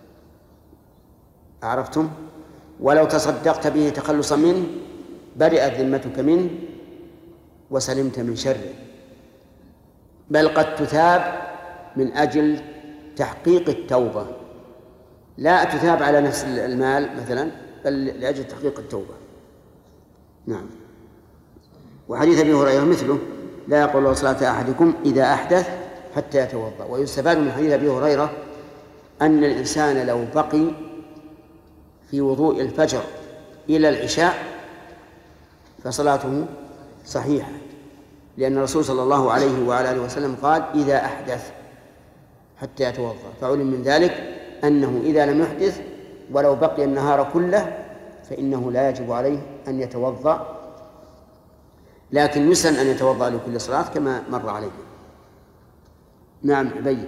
عرفتم؟ ولو تصدقت به تخلصا منه برئت ذمتك منه وسلمت من شره، بل قد تثاب من أجل تحقيق التوبة، لا تثاب على نفس المال مثلا، بل لأجل تحقيق التوبة. نعم. وحديث أبي هريرة مثله لا يقبل الله صلاة أحدكم إذا أحدث حتى يتوضأ. ويستفاد من حديث أبي هريرة أن الإنسان لو بقي في وضوء الفجر إلى العشاء فصلاته صحيحة، لأن الرسول صلى الله عليه وعلى آله وسلم قال إذا أحدث حتى يتوضأ، فعلم من ذلك أنه إذا لم يحدث ولو بقي النهار كله فإنه لا يجب عليه أن يتوضأ، لكن يسن أن يتوضأ لكل صلاة كما مر عليه. نعم عبيد.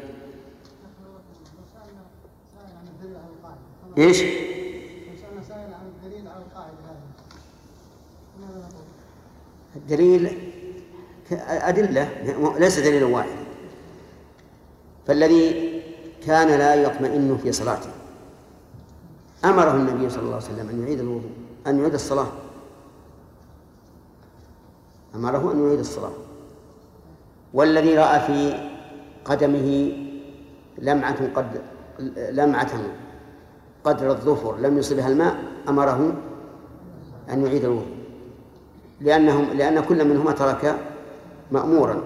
إيش؟ سألنا سائل عن الدليل على القاعدة هذه. الدليل أدلة ليس دليلا واحدا، فالذي كان لا يطمئن في صلاته أمره النبي صلى الله عليه وسلم أن يعيد الوضوء، أن يعيد الصلاة، أمره أن يعيد الصلاة. والذي رأى في قدمه لمعة قد لمعة قدر الظفر لم يصبها الماء أمره أن يعيد الوضوء، لأنهم لأن كل منهما ترك مأمورا.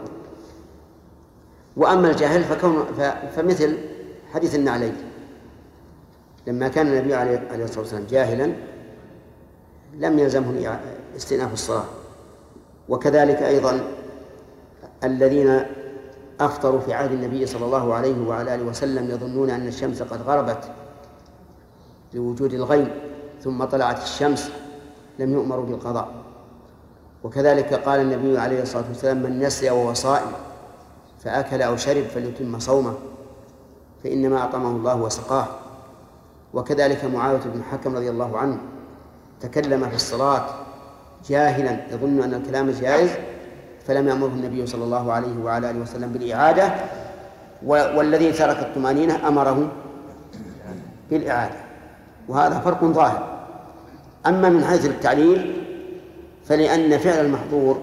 وأما الجاهل فكون فمثل حديث النعلين، لما كان النبي عليه الصلاة والسلام جاهلا لم يلزمه استئناف الصلاة. وكذلك أيضا الذين أفطروا في عهد النبي صلى الله عليه وعلى آله وسلم يظنون أن الشمس قد غربت لوجود الغيم ثم طلعت الشمس لم يؤمروا بالقضاء. وكذلك قال النبي عليه الصلاة والسلام من نسي وهو صائم فأكل أو شرب فليتم صومه فإنما أطعمه الله وسقاه. وكذلك معاوية بن الحكم رضي الله عنه تكلم في الصلاة جاهلا يظن أن الكلام جائز فلم يأمره النبي صلى الله عليه وعلى آله وسلم بالإعادة، والذي ترك الطمأنينة أمره بالإعادة، وهذا فرق ظاهر. أما من حيث التعليل فلأن فعل المحظور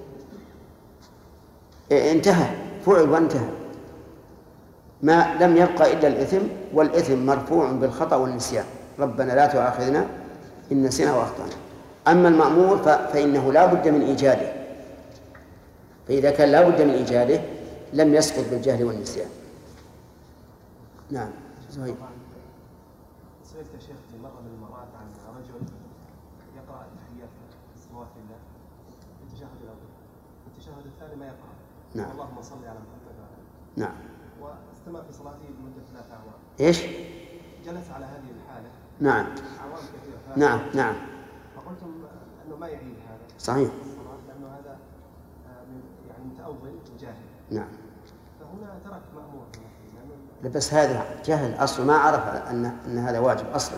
انتهى، فعل وانتهى، ما لم يبقى إلا الإثم، والإثم مرفوع بالخطأ والنسيان، ربنا لا تؤاخذنا إن نسينا وأخطأنا. أما المأمور فإنه لا بد من إيجاده، فإذا كان لا بد من إيجاده لم يسقط بالجهل والنسيان. نعم زهير. سئلت يا شيخ في مرة من المرات عن رجل يقرأ التحيات الصلوات لله في التشهد الأول، التشهد الثاني ما يقرأ نعم اللهم صل على محمد وعلى آله، نعم، واستمر في صلاته لمدة ثلاثة أعوام. إيش؟ جلس على هذه الحالة نعم أعوام كثيرة. نعم نعم فقلتم أنه ما يعيد هذا صحيح، الصلاة لأنه هذا يعني متأول وجاهل. نعم. فهنا ترك مأمور لا بس هذا جهل أصلا، ما عرف أن أن هذا واجب أصلا،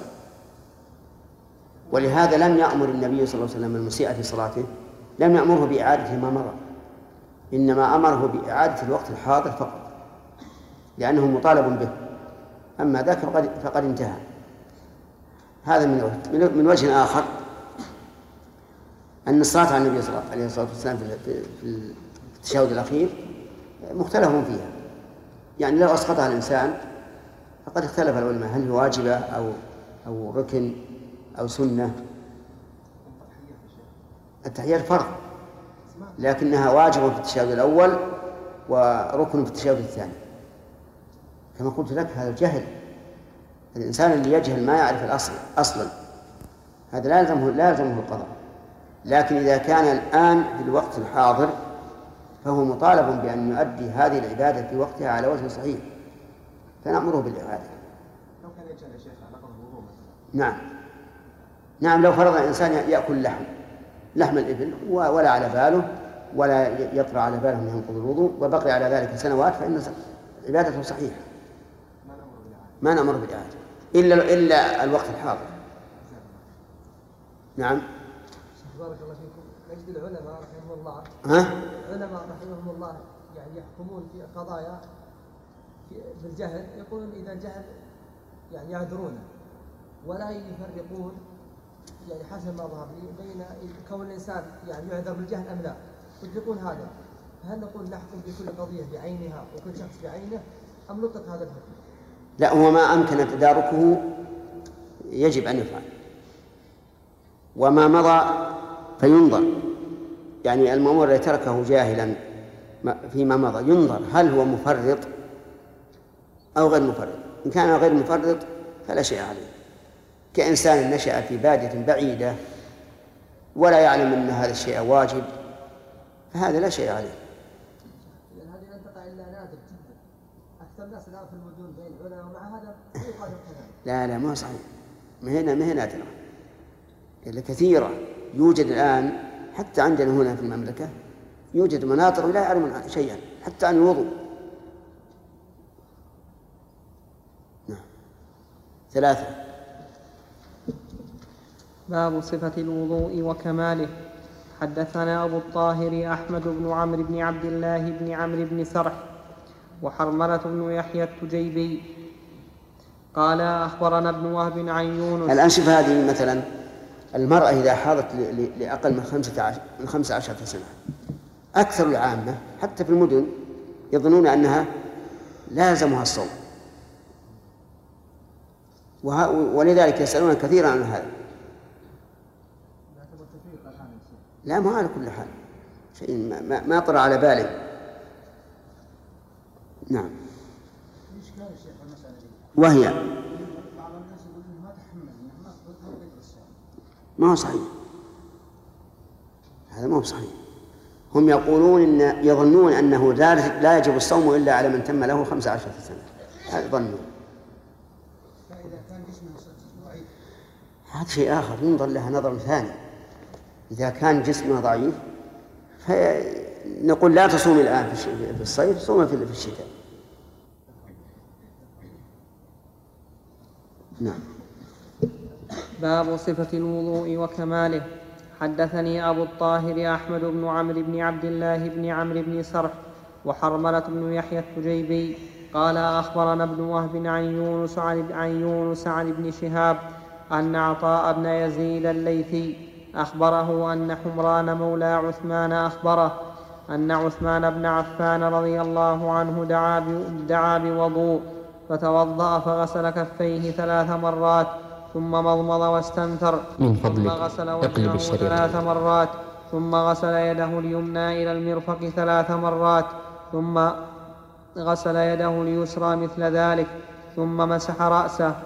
ولهذا لم يأمر النبي صلى الله عليه وسلم المسيء في صلاته، لم يأمره بإعادة ما مر، إنما أمره بإعادة الوقت الحاضر فقط لأنه مطالب به، أما ذاك فقد, فقد انتهى. هذا من وجه. من وجه آخر أن الصلاة على النبي صلى الله عليه وسلم في التشهد الأخير مختلف فيها، يعني لو أسقطها الإنسان فقد اختلف العلماء هل هي واجبة أو أو ركن أو سنة. التحيات فرض لكنها واجبة في التشهد الأول وركن في التشهد الثاني. كما قلت لك هذا الجهل، الإنسان اللي يجهل ما يعرف الأصل أصلا هذا لا يلزمه لا يلزمه القضاء. لكن إذا كان الآن في الوقت الحاضر فهو مطالب بأن يؤدي هذه العبادة في وقتها على وجه صحيح، فنأمره بالإعادة. لو كان يجهل يا شيخ على نقض الوضوء مثلا. نعم نعم لو فرض الإنسان يأكل لحم لحم الإبل ولا على باله ولا يطرأ على باله أنه ينقض الوضوء وبقي على ذلك سنوات فإن عبادته صحيحة، ما نأمر بالإعادة إلا إلا الوقت الحاضر. نعم. بارك الله فيكم. نجد العلماء رحمهم الله ها؟ العلماء رحمهم الله يعني يحكمون في قضايا بالجهل، يقولون إذا جهل يعني يعذرونه ولا يفرقون يعني حسب ما ظهر لي بين كون الإنسان يعني يعذر بالجهل أم لا، يطلقون هذا. هل نقول نحكم بكل قضية بعينها وكل شخص بعينه أم نطلق هذا الحكم؟ لا، هو ما أمكن تداركه يجب أن يفعل، وما مضى فينظر. يعني المأمور الذي تركه جاهلا فيما مضى ينظر هل هو مفرط أو غير مفرط. إن كان غير مفرط فلا شيء عليه، كإنسان نشأ في بادية بعيدة ولا يعلم أن هذا الشيء واجب فهذا لا شيء عليه. لأن هذه لن تقع إلا نادر جدا. أكثر الناس الآن في الوجود بين العلماء ومع هذا يقال الكلام. لا لا ما هو صحيح، ما هنا ما هي نادرة إلا كثيرة. يوجد الآن حتى عندنا هنا في المملكة يوجد مناطق لا يعلمون شيئا حتى عن الوضوء. نعم. ثلاثة. باب صفة الوضوء وكماله. حدثنا أبو الطاهر أحمد بن عمرو بن عبد الله بن عمرو بن سرح وحرملة بن يحيى التجيبي قال أخبرنا ابن وهب عن يونس. الآن شوف هذه مثلا المرأة إذا حاضت لأقل من خمسة عشر من خمسة عشر سنة، أكثر العامة حتى في المدن يظنون أنها لازمها الصوم، ولذلك يسألون كثيرا عن هذا. لا ما على كل حال شيء ما, ما طرأ على باله. نعم. وهي ما هو صحيح، هذا ما هو صحيح. هم يقولون إن يظنون أنه لا يجب الصوم إلا على من تم له خمس عشرة سنة، هذا ظنوا. هذا شيء آخر ينظر لها نظر ثاني. إذا كان جسمه ضعيف فنقول لا تصوم الآن في الصيف، صوم في الشتاء. نعم. باب صفة الوضوء وكماله. حدثني أبو الطاهر أحمد بن عمرو بن عبد الله بن عمرو بن سرح وحرملة بن يحيى التجيبي قال أخبرنا ابن وهب عن يونس عن يونس عن ابن شهاب أن عطاء بن يزيد الليثي أخبره أن حمران مولى عثمان أخبره أن عثمان بن عفان رضي الله عنه دعا بوضوء فتوضأ فغسل كفيه ثلاث مرات ثم مضمض واستنثر ثم غسل وجهه ثلاث مرات ثم غسل يده اليمنى إلى المرفق ثلاث مرات ثم غسل يده اليسرى مثل ذلك ثم مسح رأسه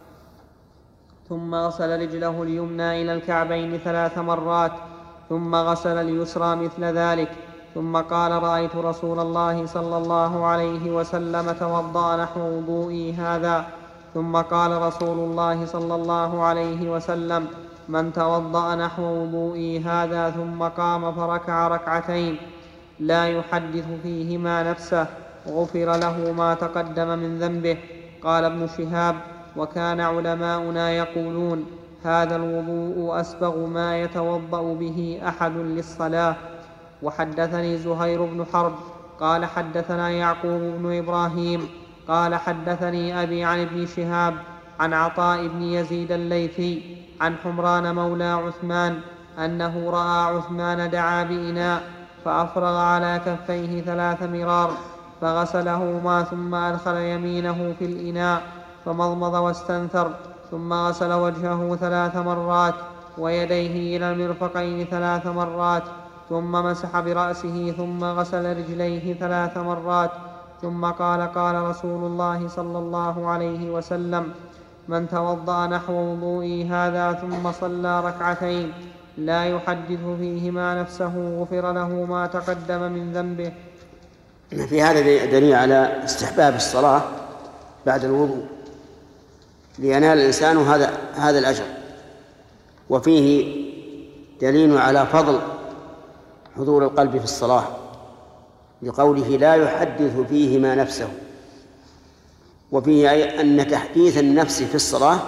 ثم غسل رجله اليمنى إلى الكعبين ثلاث مرات ثم غسل اليسرى مثل ذلك ثم قال رأيت رسول الله صلى الله عليه وسلم توضأ نحو وضوئي هذا ثم قال رسول الله صلى الله عليه وسلم من توضأ نحو وضوئي هذا ثم قام فركع ركعتين لا يحدث فيهما نفسه غفر له ما تقدم من ذنبه. قال ابن شهاب وكان علماؤنا يقولون هذا الوضوء أسبغ ما يتوضأ به أحد للصلاة. وحدثني زهير بن حرب قال حدثنا يعقوب بن إبراهيم قال حدثني أبي عن ابن شهاب عن عطاء بن يزيد الليثي عن حمران مولى عثمان أنه رأى عثمان دعا بإناء فأفرغ على كفيه ثلاث مرار فغسلهما ثم أدخل يمينه في الإناء فمضمض واستنثر ثم غسل وجهه ثلاث مرات ويديه إلى المرفقين ثلاث مرات ثم مسح برأسه ثم غسل رجليه ثلاث مرات ثم قال قال رسول الله صلى الله عليه وسلم من توضأ نحو وضوئي هذا ثم صلى ركعتين لا يحدث فيهما نفسه غفر له ما تقدم من ذنبه. في هذا دليل على استحباب الصلاة بعد الوضوء لينال الإنسان هذا هذا الأجر، وفيه دليل على فضل حضور القلب في الصلاة لقوله لا يحدث فيهما نفسه، وفيه أي أن تحديث النفس في الصلاة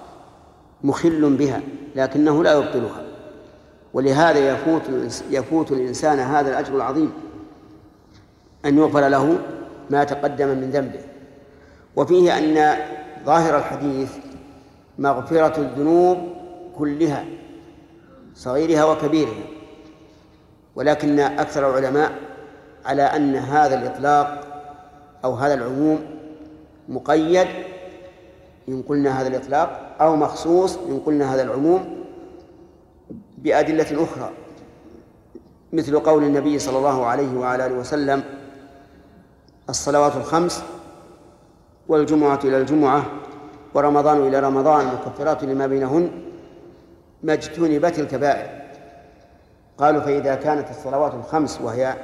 مخل بها لكنه لا يبطلها، ولهذا يفوت يفوت الإنسان هذا الأجر العظيم أن يغفر له ما تقدم من ذنبه. وفيه أن ظاهر الحديث مغفرة الذنوب كلها صغيرها وكبيرها، ولكن أكثر العلماء على أن هذا الإطلاق أو هذا العموم مقيد إن قلنا هذا الإطلاق أو مخصوص إن قلنا هذا العموم بأدلة أخرى، مثل قول النبي صلى الله عليه وعلى آله وسلم الصلوات الخمس والجمعة إلى الجمعة ورمضان إلى رمضان مكفرات لما بينهن ما اجتنبت الكبائر. قالوا فإذا كانت الصلوات الخمس وهي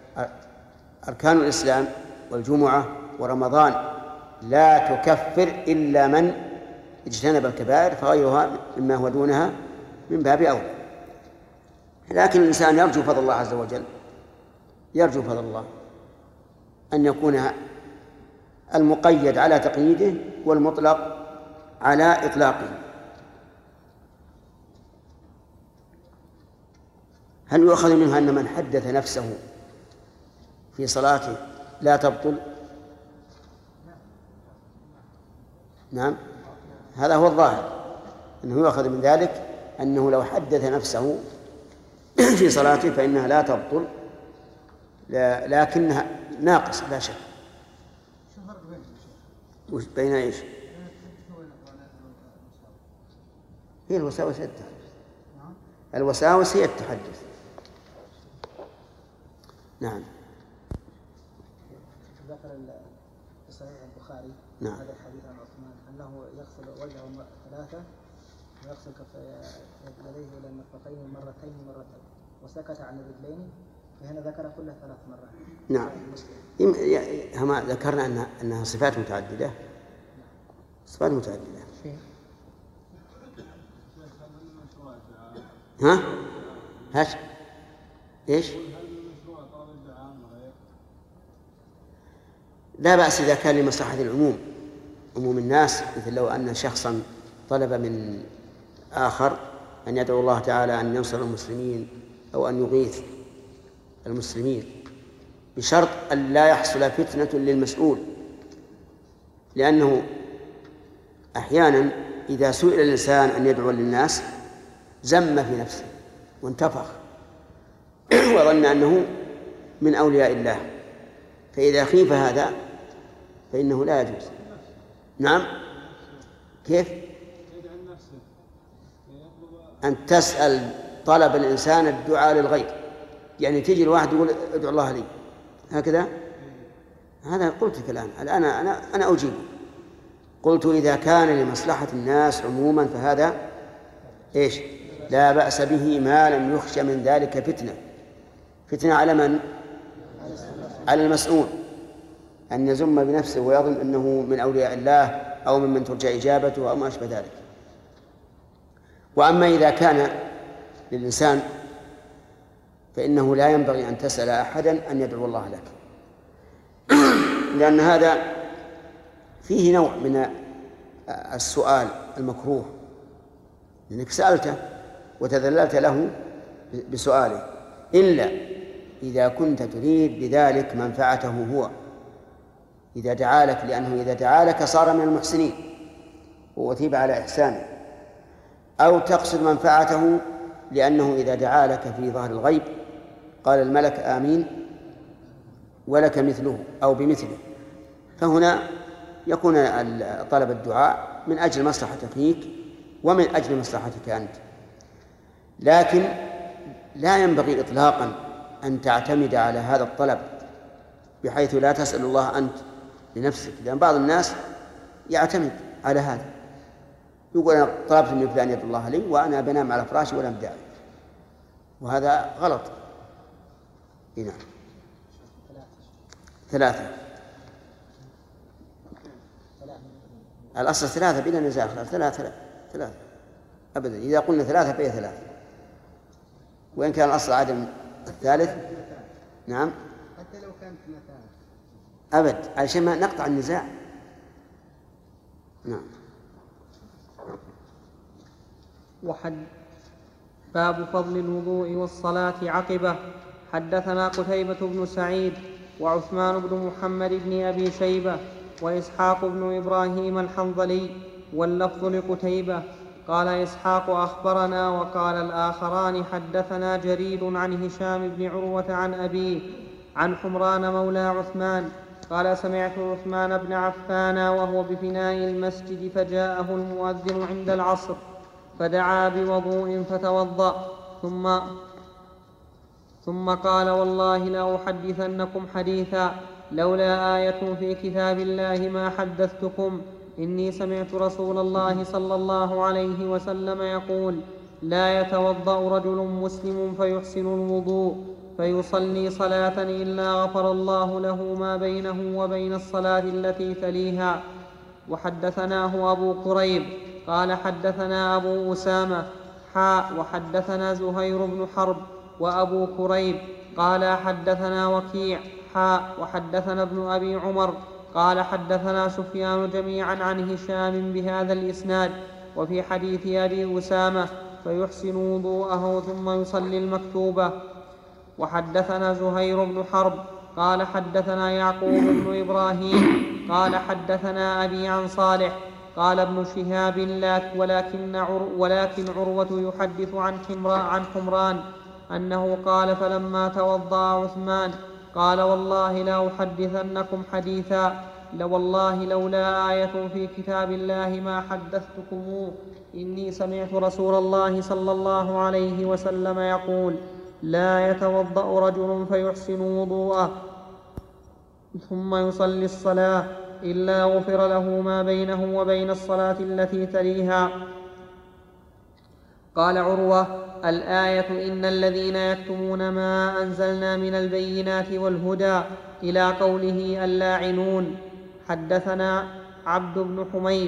أركان الإسلام والجمعة ورمضان لا تكفر إلا من اجتنب الكبائر فغيرها مما هو دونها من باب أولى. لكن الإنسان يرجو فضل الله عز وجل، يرجو فضل الله أن يكون المقيد على تقييده والمطلق على إطلاقه. هل يؤخذ منها أن من حدث نفسه في صلاته لا تبطل؟ نعم، هذا هو الظاهر، أنه يؤخذ من ذلك أنه لو حدث نفسه في صلاته فإنها لا تبطل لكنها ناقص لا شك. شو الفرق بينهم؟ وش بين ايش؟ هي الوساوس هي التحدث. الوساوس هي التحدث. نعم. ذكر في صحيح البخاري نعم. هذا الحديث عن عثمان أنه يغسل وجهه ثلاثة ويغسل يديه إلى المرفقين مرتين مرتين وسكت عن الرجلين، فهنا ذكر كلها ثلاث مرات. نعم. هم ذكرنا أنها أنها صفات متعددة. صفات متعددة. ها؟ هات. إيش؟ لا بأس إذا كان لمصلحة العموم، عموم الناس، مثل لو أن شخصا طلب من آخر أن يدعو الله تعالى أن ينصر المسلمين أو أن يغيث المسلمين بشرط أن لا يحصل فتنة للمسؤول، لأنه أحيانا إذا سئل الإنسان أن يدعو للناس زم في نفسه وانتفخ وظن أنه من أولياء الله، فإذا خيف هذا فإنه لا يجوز. نعم. كيف؟ أن تسأل طلب الإنسان الدعاء للغير، يعني تجي الواحد يقول ادعو الله لي هكذا، هذا قلت لك الآن الآن أنا أنا أجيب. قلت إذا كان لمصلحة الناس عموما فهذا إيش؟ لا بأس به ما لم يخشى من ذلك فتنة. فتنة على من؟ على المسؤول، أن يزم بنفسه ويظن أنه من أولياء الله أو ممن ترجى إجابته أو ما أشبه ذلك. وأما إذا كان للإنسان فإنه لا ينبغي أن تسأل أحدا أن يدعو الله لك، لأن هذا فيه نوع من السؤال المكروه، لأنك سألته وتذللت له بسؤاله، إلا إذا كنت تريد بذلك منفعته هو، إذا دعا لك، لأنه إذا دعا لك صار من المحسنين، وأثيب على إحسانه، أو تقصد منفعته لأنه إذا دعا لك في ظهر الغيب قال الملك آمين ولك مثله أو بمثله، فهنا يكون طلب الدعاء من أجل مصلحتك فيك ومن أجل مصلحتك أنت. لكن لا ينبغي إطلاقا أن تعتمد على هذا الطلب بحيث لا تسأل الله أنت لنفسك، لأن بعض الناس يعتمد على هذا، يقول أنا طلبت من فلان يد الله لي وأنا بنام على فراشي ولم داعي، وهذا غلط. نعم. ثلاثة الأصل ثلاثة بلا نزاع، ثلاثة ثلاثة أبدا، إذا قلنا ثلاثة فهي ثلاثة، وإن كان الأصل عدم الثالث. نعم حتى لو كانت اثنتان أبد علشان ما نقطع النزاع. نعم. وحد باب فضل الوضوء والصلاة عقبه. حدثنا قتيبة بن سعيد وعثمان بن محمد بن أبي شيبة وإسحاق بن إبراهيم الحنظلي، واللفظ لقتيبة. قال إسحاق أخبرنا، وقال الآخران حدثنا جرير عن هشام بن عروة عن أبيه عن حمران مولى عثمان قال سمعت عثمان بن عفان وهو بفناء المسجد فجاءه المؤذن عند العصر فدعا بوضوء فتوضأ ثم ثم قال والله لأحدثنكم حديثا لولا آية في كتاب الله ما حدثتكم، إني سمعت رسول الله صلى الله عليه وسلم يقول لا يتوضأ رجل مسلم فيحسن الوضوء فيصلي صلاة إلا غفر الله له ما بينه وبين الصلاة التي تليها. وحدثناه أبو كريب قال حدثنا أبو أسامة حاء وحدثنا زهير بن حرب وأبو كريب قال حدثنا وكيع حاء وحدثنا ابن أبي عمر قال حدثنا سفيان جميعا عن هشام بهذا الإسناد. وفي حديث أبي أسامة فيحسن وضوءه ثم يصلي المكتوبة. وحدثنا زهير بن حرب قال حدثنا يعقوب بن إبراهيم قال حدثنا أبي عن صالح قال ابن شهاب ولكن, عر ولكن عروة يحدث عن حمران, عن حمران أنه قال فلما توضأ عثمان قال والله لا أحدثنكم حديثا لوالله لولا آية في كتاب الله ما حدثتكم، إني سمعت رسول الله صلى الله عليه وسلم يقول لا يتوضأ رجل فيحسن وضوءه ثم يصلي الصلاة إلا غفر له ما بينه وبين الصلاة التي تليها. قال عروة الآية إن الذين يكتمون ما أنزلنا من البينات والهدى إلى قوله اللاعنون. حدثنا عبد بن حميد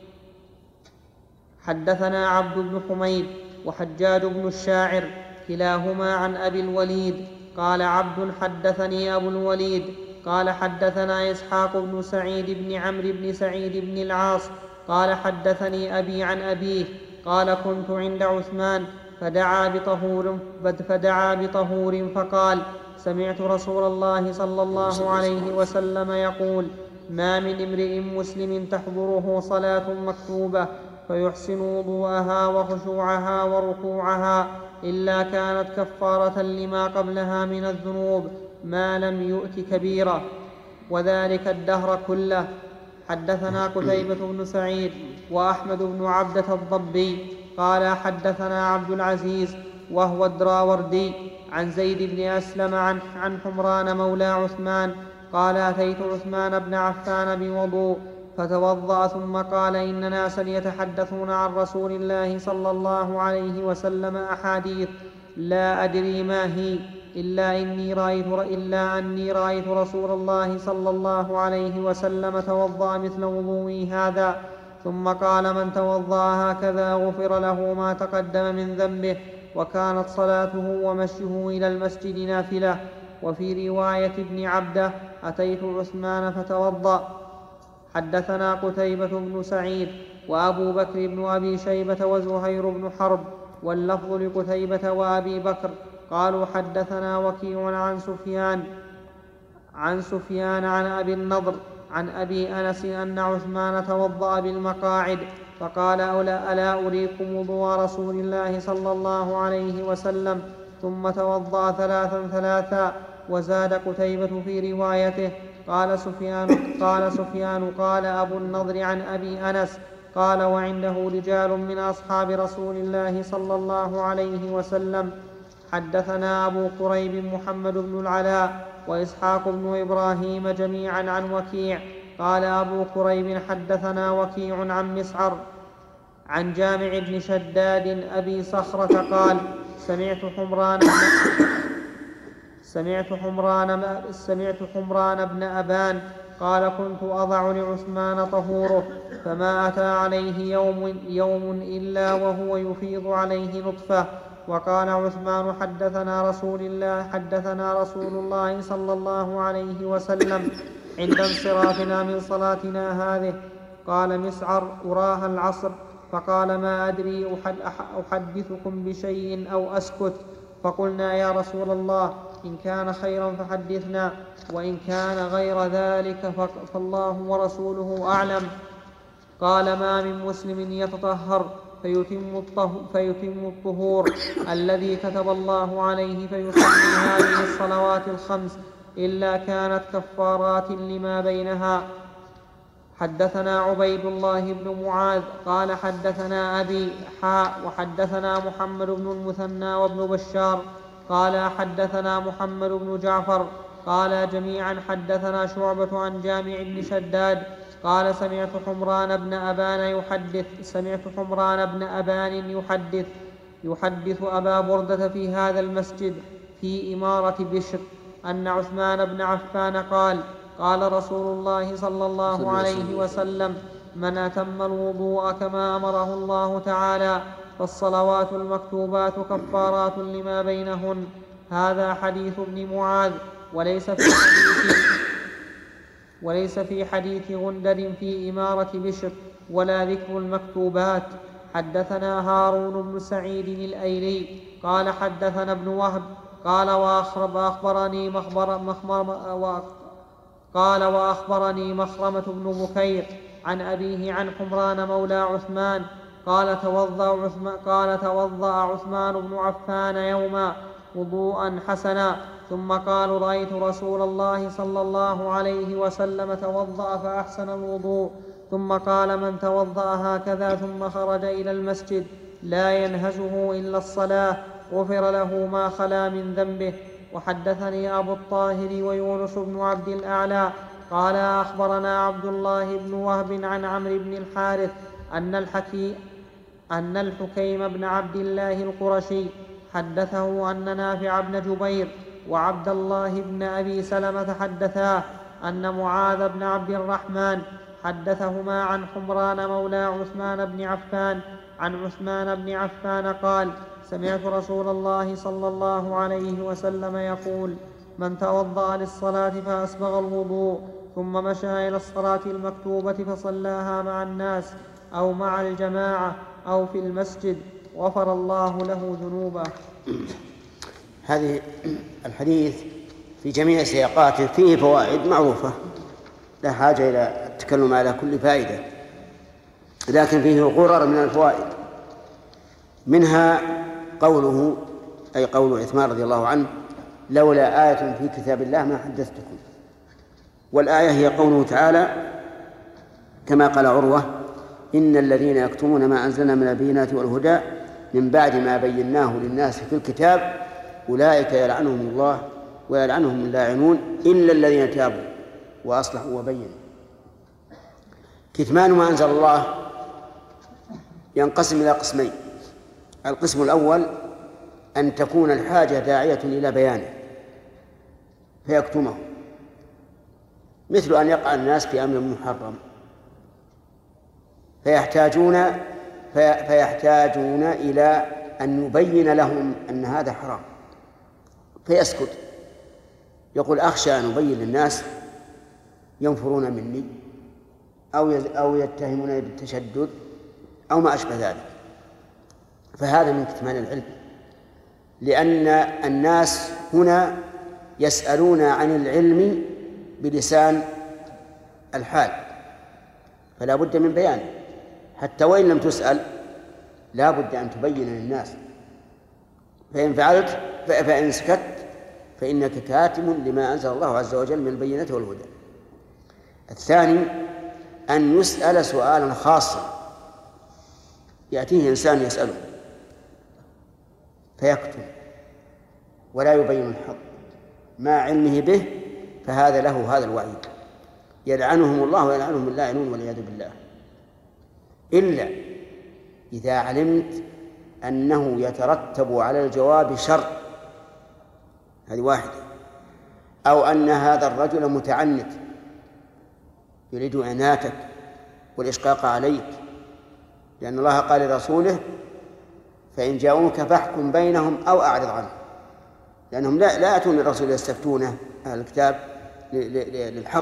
حدثنا عبد بن حميد وحجاج بن الشاعر كلاهما عن أبي الوليد قال عبد حدثني أبو الوليد قال حدثنا إسحاق بن سعيد بن عمرو بن سعيد بن العاص قال حدثني أبي عن أبيه قال كنت عند عثمان فدعا بطهور, فدعا بطهور فقال سمعت رسول الله صلى الله عليه وسلم يقول ما من امرئ مسلم تحضره صلاة مكتوبة فيحسن وضوءها وخشوعها وركوعها إلا كانت كفارة لما قبلها من الذنوب ما لم يؤت كبيرة، وذلك الدهر كله. حدثنا قتيبة بن سعيد وأحمد بن عبدة الضبي قال حدثنا عبد العزيز وهو الدراوردي عن زيد بن أسلم عن, عن حمران مولى عثمان قال أتيت عثمان بن عفان بوضوء فتوضأ ثم قال إن ناسا يتحدثون عن رسول الله صلى الله عليه وسلم أحاديث لا أدري ما هي إلا, إني رأيت إلا أني رأيت رسول الله صلى الله عليه وسلم توضأ مثل وضوئي هذا ثم قال من توضأ هكذا غفر له ما تقدم من ذنبه وكانت صلاته ومشيه إلى المسجد نافلة. وفي رواية ابن عبده أتيت عثمان فتوضأ. حدثنا قتيبة بن سعيد وأبو بكر بن أبي شيبة وزهير بن حرب واللفظ لقتيبة وأبي بكر قالوا حدثنا وكيع عن سفيان عن سفيان عن أبي النضر عن أبي أنس أن عثمان توضأ بالمقاعد فقال ألا, ألا أريكم وضوء رسول الله صلى الله عليه وسلم ثم توضأ ثلاثا ثلاثا. وزاد قتيبة في روايته قال سفيان قال سفيان قال أبو النضر عن أبي أنس قال وعنده رجال من أصحاب رسول الله صلى الله عليه وسلم. حدثنا أبو قريب محمد بن العلاء وإسحاق بن إبراهيم جميعا عن وكيع قال أبو قريب حدثنا وكيع عن مسعر عن جامع بن شداد أبي صخرة قال سمعت حمران سمعت حمران سمعت حمران بن أبان قال كنت أضع لعثمان طهوره فما أتى عليه يوم, يوم إلا وهو يفيض عليه نطفة. وقال عثمان حدثنا رسول الله حدثنا رسول الله صلى الله عليه وسلم عند انصرافنا من صلاتنا هذه. قال مسعر أراها العصر. فقال ما أدري أحدثكم بشيء أو أسكت. فقلنا يا رسول الله إن كان خيرا فحدثنا وإن كان غير ذلك فالله ورسوله أعلم. قال ما من مسلم يتطهر فيتم, فيتم الطهور الذي كتب الله عليه فيصلي هذه الصلوات الخمس إلا كانت كفارات لما بينها. حدثنا عبيد الله بن معاذ قال حدثنا أبي حاء وحدثنا محمد بن المثنى وابن بشار قال حدثنا محمد بن جعفر قال جميعا حدثنا شعبة عن جامع بن شداد قال سمعت حمران بن أبان يحدث سمعت حمران بن أبان يحدث يحدث أبا بردة في هذا المسجد في إمارة بشر أن عثمان بن عفان قال قال رسول الله صلى الله عليه وسلم من أتم الوضوء كما أمره الله تعالى فالصلوات المكتوبات كفارات لما بينهن. هذا حديث ابن معاذ وليس في حديث وليس في حديث غندر في إمارة بشر ولا ذكر المكتوبات. حدثنا هارون بن سعيد الأيلي قال حدثنا ابن وهب قال وأخبرني مخبر مخبر قال وأخبرني مخرمة بن بكير عن أبيه عن حمران مولى عثمان قال توضأ عثمان, قال توضأ عثمان بن عفان يوما وضوءا حسنا ثم قال رأيت رسول الله صلى الله عليه وسلم توضأ فأحسن الوضوء ثم قال من توضأ هكذا ثم خرج إلى المسجد لا ينهزه إلا الصلاة غفر له ما خلا من ذنبه. وحدثني أبو الطاهر ويونس بن عبد الأعلى قال أخبرنا عبد الله بن وهب عن عمرو بن الحارث أن الحكي أن الحكيم بن عبد الله القرشي حدثه أن نافع بن جبير وعبد الله بن أبي سلمة حدثاه أن معاذ بن عبد الرحمن حدثهما عن حمران مولى عثمان بن عفان عن عثمان بن عفان قال سمعت رسول الله صلى الله عليه وسلم يقول من توضأ للصلاة فأسبغ الوضوء ثم مشى إلى الصلاة المكتوبة فصلاها مع الناس أو مع الجماعة أو في المسجد غفر الله له ذنوبه. هذه الحديث في جميع سياقاته فيه فوائد معروفة لا حاجة إلى التكلم على كل فائدة، لكن فيه غرر من الفوائد. منها قوله أي قول عثمان رضي الله عنه لولا آية في كتاب الله ما حدثتكم. والآية هي قوله تعالى كما قال عروة إن الذين يكتمون ما أنزلنا من البينات والهدى من بعد ما بيناه للناس في الكتاب أولئك يلعنهم الله ويلعنهم اللاعنون إلا الذين تابوا وأصلحوا وبينوا. كتمان ما أنزل الله ينقسم إلى قسمين. القسم الأول أن تكون الحاجة داعية إلى بيانه فيكتمه، مثل أن يقع الناس في أمر محرم فيحتاجون فيحتاجون إلى أن يبين لهم أن هذا حرام فيسكت، يقول أخشى أن أبين للناس ينفرون مني أو أو يتهمون بالتشدد أو ما أشبه ذلك. فهذا من كتمان العلم، لأن الناس هنا يسألون عن العلم بلسان الحال، فلا بد من بيانه، حتى وإن لم تسأل لا بد أن تبين للناس. فإن فعلت فإن سكت فإنك كاتم لما أنزل الله عز وجل من البينة والهدى. الثاني أن يسأل سؤالا خاصا، يأتيه إنسان يسأله فيكتم ولا يبين الحق مع علمه به، فهذا له هذا الوعيد، يلعنهم الله ويلعنهم اللاعنون والعياذ بالله. إلا إذا علمت أنه يترتب على الجواب شر، هذه واحدة، أو أن هذا الرجل متعنت يريد عناتك والإشقاق عليك، لأن الله قال لرسوله فإن جاءوك فاحكم بينهم أو أعرض عنهم، لأنهم لا لا يأتون للرسول يستفتونه أهل الكتاب للحق.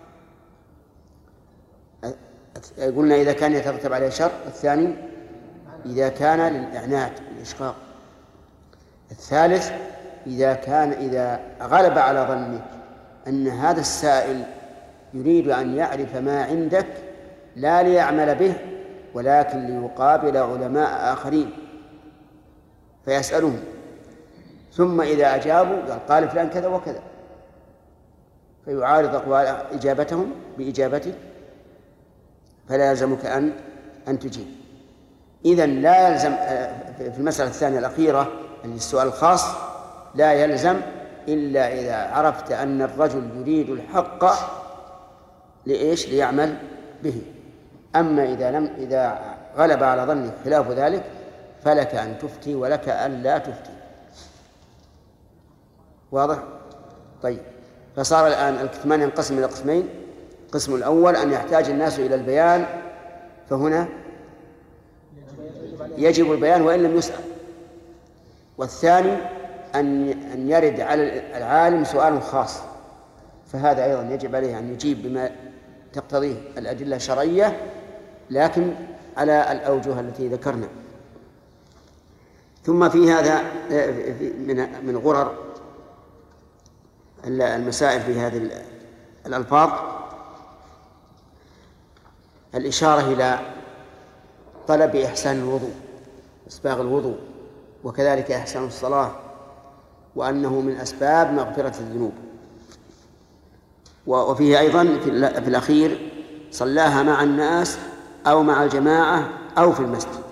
قلنا إذا كان يترتب عليه شر. الثاني إذا كان للإعنات والإشقاق. الثالث إذا كان إذا غلب على ظنك أن هذا السائل يريد أن يعرف ما عندك لا ليعمل به ولكن ليقابل علماء آخرين فيسألهم، ثم إذا أجابوا قال قال فلان كذا وكذا، فيعارض أقوال إجابتهم بإجابته، فلا يلزمك أن أن تجيب. إذن لا يلزم في المسألة الثانية الأخيرة السؤال الخاص لا يلزم إلا إذا عرفت أن الرجل يريد الحق لإيش؟ ليعمل به. أما إذا لم إذا غلب على ظنك خلاف ذلك فلك أن تفتي ولك أن لا تفتي. واضح؟ طيب، فصار الآن الكتمان ينقسم إلى قسمين. القسم الأول أن يحتاج الناس إلى البيان، فهنا يجب البيان وإن لم يسأل. والثاني أن أن يرد على العالم سؤال خاص، فهذا أيضا يجب عليه أن يجيب بما تقتضيه الأدلة الشرعية لكن على الأوجه التي ذكرنا. ثم في هذا من من غرر المسائل في هذه الألفاظ الإشارة إلى طلب إحسان الوضوء، إسباغ الوضوء، وكذلك إحسان الصلاة، وأنه من أسباب مغفرة الذنوب. وفيه أيضا في الأخير صلاها مع الناس أو مع الجماعة أو في المسجد،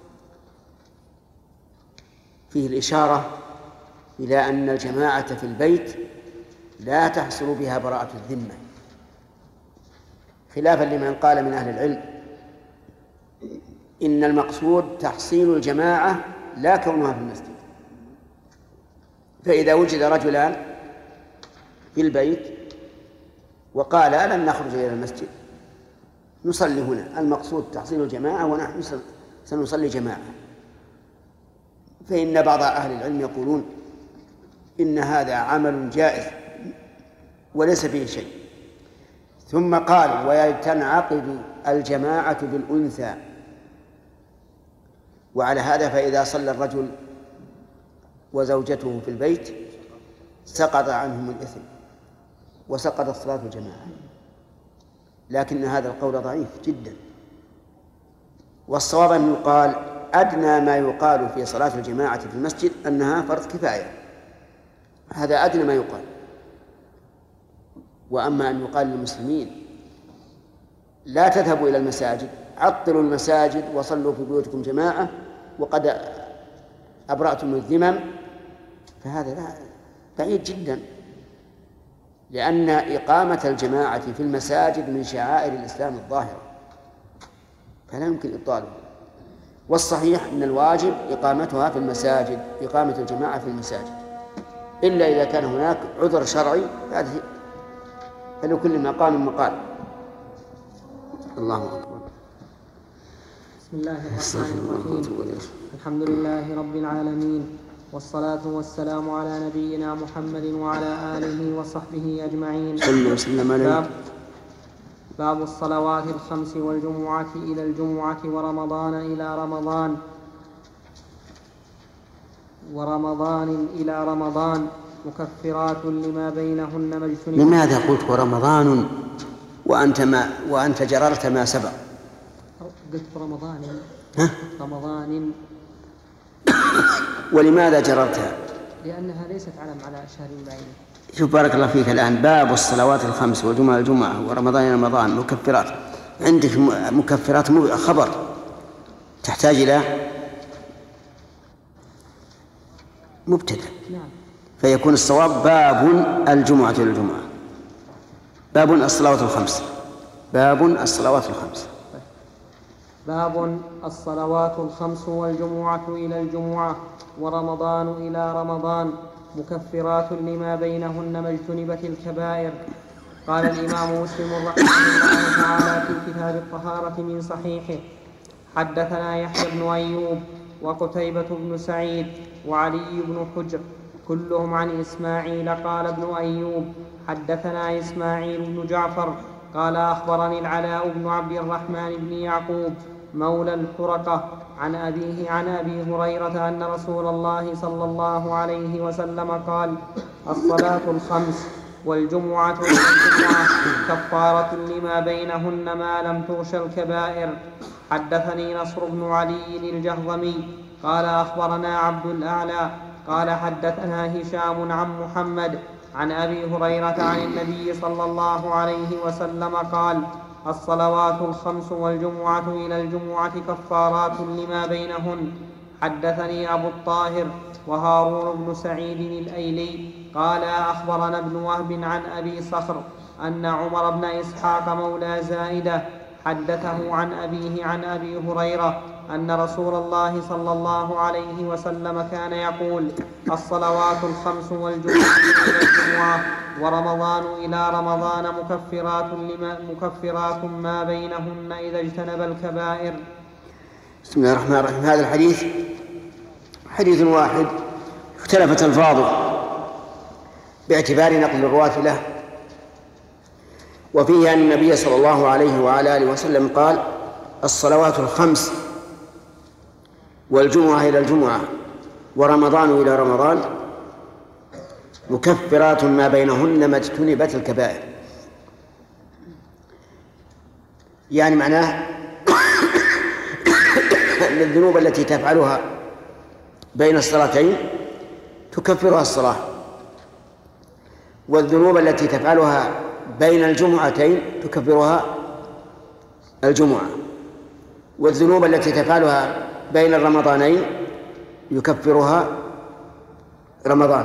فيه الإشارة إلى أن الجماعة في البيت لا تحصل بها براءة الذمة، خلافا لمن قال من أهل العلم إن المقصود تحصيل الجماعة لا كونها في المسجد. فإذا وجد رجلان في البيت وقال لن نخرج إلى المسجد نصلي هنا، المقصود تحصيل الجماعة ونحن سنصلي جماعة، فإن بعض أهل العلم يقولون إن هذا عمل جائز وليس فيه شيء. ثم قال ويتنعقد الجماعة بالأنثى، وعلى هذا فإذا صلى الرجل وزوجته في البيت سقط عنهم الإثم وسقطت صلاة الجماعة، لكن هذا القول ضعيف جدا، والصواب أن يقال أدنى ما يقال في صلاة الجماعة في المسجد أنها فرض كفاية، هذا أدنى ما يقال. وأما أن يقال للمسلمين لا تذهبوا إلى المساجد، عطلوا المساجد وصلوا في بيوتكم جماعة وقد أبرأتم الذمم، فهذا لا بعيد جدا، لأن إقامة الجماعة في المساجد من شعائر الإسلام الظاهرة فلا يمكن إبطاله. والصحيح أن الواجب إقامتها في المساجد، إقامة الجماعة في المساجد، إلا إذا كان هناك عذر شرعي هذه فلكل مقام مقال. الله أكبر. بسم الله الرحمن الرحيم. الحمد لله رب العالمين، والصلاة والسلام على نبينا محمد وعلى آله وصحبه أجمعين. باب, باب الصلوات الخمس والجمعة إلى الجمعة ورمضان إلى رمضان ورمضان إلى رمضان مكفرات لما بينهن ما اجتنبت. لماذا قلت ورمضان وأنت ما وأنت جررت ما سبق. قلت رمضان. ها؟ رمضان. ولماذا جررتها؟ لأنها ليست علم على شهر بعيد. شوف بارك الله فيك، الآن باب الصلوات الخمس والجمعة الجمعة ورمضان إلى رمضان مكفرات، عندك مكفرات خبر تحتاج إلى مبتدأ. نعم. فيكون الصواب باب الجمعة إلى الجمعة، باب الصلوات الخمس، باب الصلوات الخمس. باب الصلوات الخمس والجمعة إلى الجمعة ورمضان إلى رمضان مكفرات لما بينهن ما اجتنبت الكبائر. قال الإمام مسلم رحمه الله تعالى في كتاب الطهارة من صحيحه: حدثنا يحيى بن أيوب وقتيبة بن سعيد وعلي بن حجر كلهم عن إسماعيل. قال ابن أيوب: حدثنا إسماعيل بن جعفر قال أخبرني العلاء بن عبد الرحمن بن يعقوب مولى الحرقة عن أبيه عن أبي هريرة أن رسول الله صلى الله عليه وسلم قال: الصلاة الخمس والجمعة إلى الجمعة كفارة لما بينهن ما لم تغش الكبائر. حدثني نصر بن علي الجهضمي قال أخبرنا عبد الأعلى قال حدثنا هشام عن محمد عن أبي هريرة عن النبي صلى الله عليه وسلم قال: الصلوات الخمس والجمعة إلى الجمعة كفارات لما بينهن. حدثني أبو الطاهر وهارون بن سعيد الأيلي قال أخبرنا ابن وهب عن أبي صخر أن عمر بن إسحاق مولى زائدة حدثه عن أبيه عن أبي هريرة أن رسول الله صلى الله عليه وسلم كان يقول: الصلوات الخمس والجمعة إلى الجمعة ورمضان إلى رمضان مكفرات لما مكفرات ما بينهن إذا اجتنب الكبائر. بسم الله الرحمن الرحيم. هذا الحديث حديث واحد اختلفت ألفاظه باعتبار نقل الرواة له، وفيه أن النبي صلى الله عليه وعلى آله وسلم قال: الصلوات الخمس والجمعة إلى الجمعة ورمضان إلى رمضان مكفرات ما بينهن ما اجتنبت الكبائر. يعني معناه أن الذنوب التي تفعلها بين الصلاتين تكفرها الصلاة، والذنوب التي تفعلها بين الجمعتين تكفرها الجمعة، والذنوب التي تفعلها بين الرمضانين يكفرها رمضان.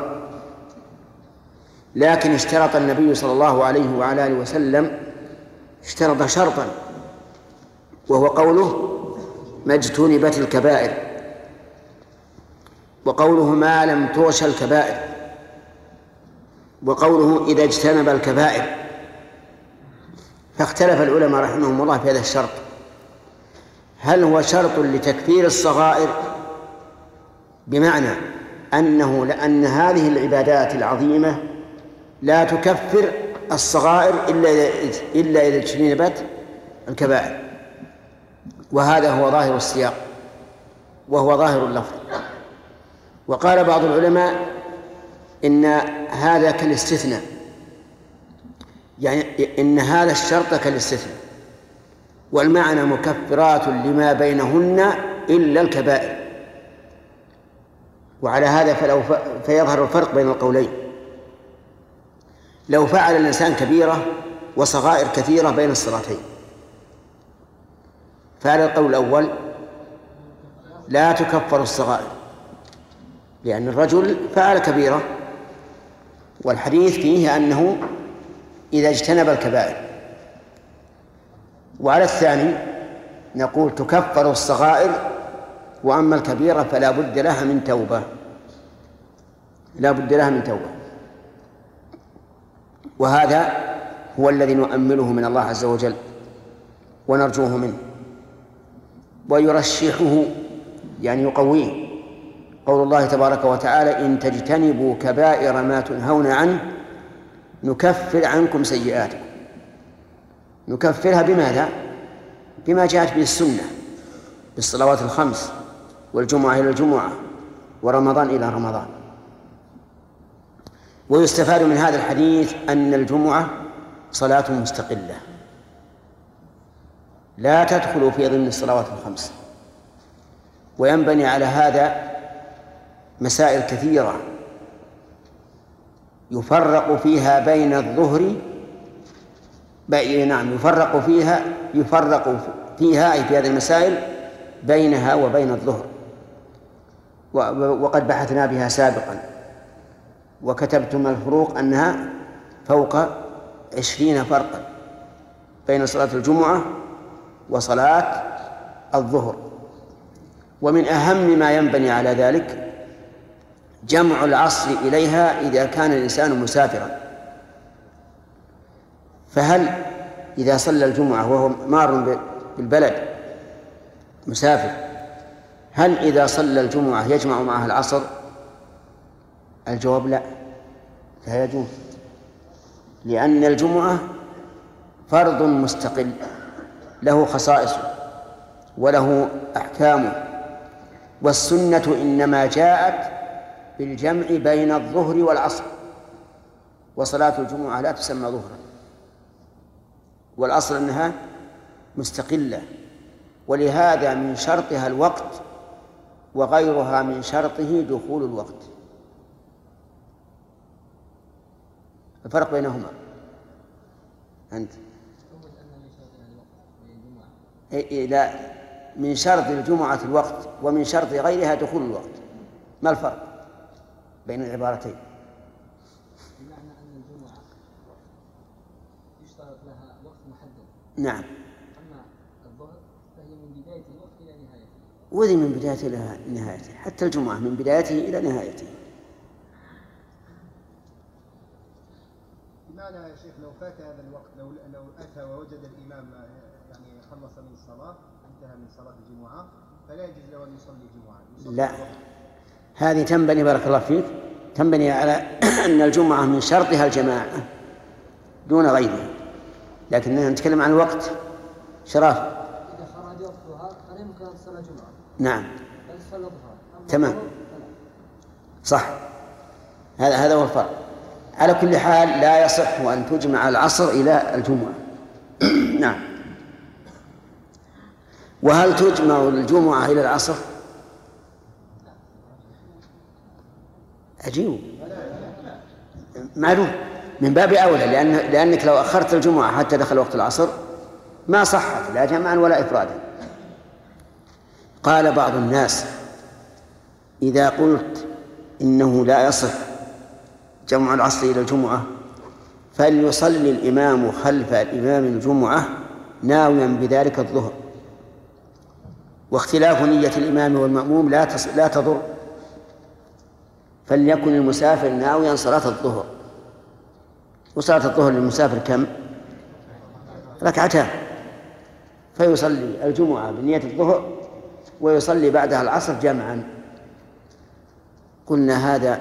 لكن اشترط النبي صلى الله عليه وعلى آله وسلم اشترط شرطا، وهو قوله: ما اجتنبت الكبائر، وقوله: ما لم تغش الكبائر، وقوله: إذا اجتنب الكبائر. فاختلف العلماء رحمهم الله في هذا الشرط، هل هو شرط لتكفير الصغائر، بمعنى أنه لأن هذه العبادات العظيمة لا تكفر الصغائر إلا إذا اجتنبت الكبائر، وهذا هو ظاهر السياق وهو ظاهر اللفظ. وقال بعض العلماء إن هذا كالاستثناء، يعني إن هذا الشرط كالاستثناء، والمعنى مكفرات لما بينهن إلا الكبائر. وعلى هذا فلو ف... فيظهر الفرق بين القولين. لو فعل الإنسان كبيرة وصغائر كثيرة بين الصلاتين، فعلى القول الأول لا تكفر الصغائر، لأن الرجل فعل كبيرة، والحديث فيه أنه إذا اجتنب الكبائر. وعلى الثاني نقول تكفر الصغائر، وأما الكبيرة فلا بد لها من توبة، لا بد لها من توبة. وهذا هو الذي نؤمله من الله عز وجل ونرجوه منه، ويرشحه يعني يقويه. قول الله تبارك وتعالى: إن تجتنبوا كبائر ما تنهون عنه نكفر عنكم سيئاتكم. نكفرها بماذا؟ بما جاءت به السنة، بالصلوات الخمس والجمعة إلى الجمعة ورمضان إلى رمضان. ويستفاد من هذا الحديث أن الجمعة صلاة مستقلة، لا تدخل في ضمن الصلوات الخمس. وينبني على هذا مسائل كثيرة يفرق فيها بين الظهر بي نعم يفرق فيها يفرق فيها أي في هذه المسائل بينها وبين الظهر، وقد بحثنا بها سابقا وكتبتم الفروق أنها فوق عشرين فرقا بين صلاة الجمعة وصلاة الظهر. ومن أهم ما ينبني على ذلك جمع العصر إليها إذا كان الإنسان مسافرا. فهل إذا صلى الجمعة وهو مار بالبلد مسافر، هل إذا صلى الجمعة يجمع معها العصر؟ الجواب لا، لا يجوز، لأن الجمعة فرض مستقل له خصائصه وله أحكامه، والسنة إنما جاءت بالجمع بين الظهر والعصر، وصلاة الجمعة لا تسمى ظهرا، والأصل أنها مستقلة، ولهذا من شرطها الوقت وغيرها من شرطه دخول الوقت. الفرق بينهما أنت إيه لا، من شرط الجمعة الوقت ومن شرط غيرها دخول الوقت. ما الفرق بين العبارتين؟ بمعنى أن الجمعة يشترط لها وقت محدد. نعم. أما الظهر فهي من بداية الوقت إلى نهايته. وذي من بدايته إلى نهايته، حتى الجمعة من بدايته إلى نهايته. بمعنى يا شيخ لو فات هذا الوقت، لو لو أتى ووجد الإمام يعني خلص من الصلاة، انتهى من صلاة الجمعة، فلا يجوز له أن يصلي الجمعة. لا، هذه تنبني بارك الله فيك تنبني على أن الجمعة من شرطها الجماعة دون غيرها، لكننا نتكلم عن الوقت. شراف إذا خرج وقتها فلا يمكن أن تصلي جمعة. نعم بل تصلي ظهر. تمام صح، هذا هذا هو الفرق. على كل حال لا يصح أن تجمع العصر إلى الجمعة. نعم. وهل تجمع الجمعة إلى العصر؟ أجيب معلوم من باب أولى، لأن لأنك لو أخرت الجمعة حتى دخل وقت العصر ما صحت لا جمعا ولا إفرادا. قال بعض الناس إذا قلت إنه لا يصح جمع العصر إلى الجمعة فليصلي الإمام خلف الإمام الجمعة ناويا بذلك الظهر، واختلاف نية الإمام والمأموم لا لا تضر، فليكن المسافر ناويا صلاة الظهر. وصلاة الظهر للمسافر كم؟ ركعتان، فيصلي الجمعة بنية الظهر ويصلي بعدها العصر جمعا. قلنا هذا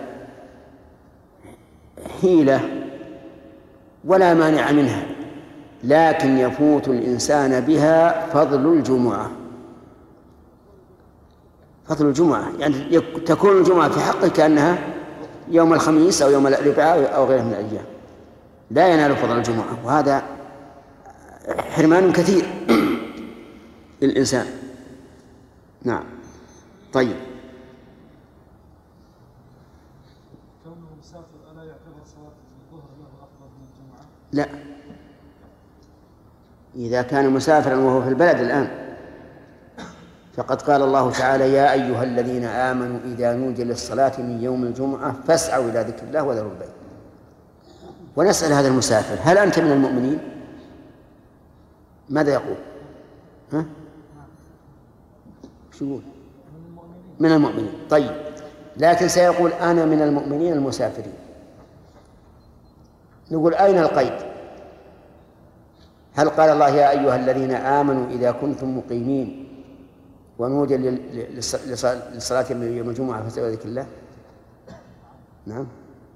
حيلة ولا مانع منها، لكن يفوت الإنسان بها فضل الجمعة. فضل الجمعة يعني تكون الجمعة في حقه كأنها يوم الخميس أو يوم الأربعاء أو غيره من الأيام، لا ينال فضل الجمعة، وهذا حرمان كثير للإنسان. نعم. طيب لا، إذا كان مسافرا وهو في البلد الآن فقد قال الله تعالى يا أيها الذين آمنوا إذا نودي للصلاة من يوم الجمعة فاسعوا إلى ذكر الله وذروا البيع. ونسأل هذا المسافر هل أنت من المؤمنين؟ ماذا يقول؟ ها؟ شو يقول؟ من المؤمنين. طيب، لكن سيقول أنا من المؤمنين المسافرين. نقول أين القيد؟ هل قال الله يا أيها الذين آمنوا إذا كنتم مقيمين ونودي للصلاة يوم الجمعة فاسعوا إلى ذكر الله؟ نعم.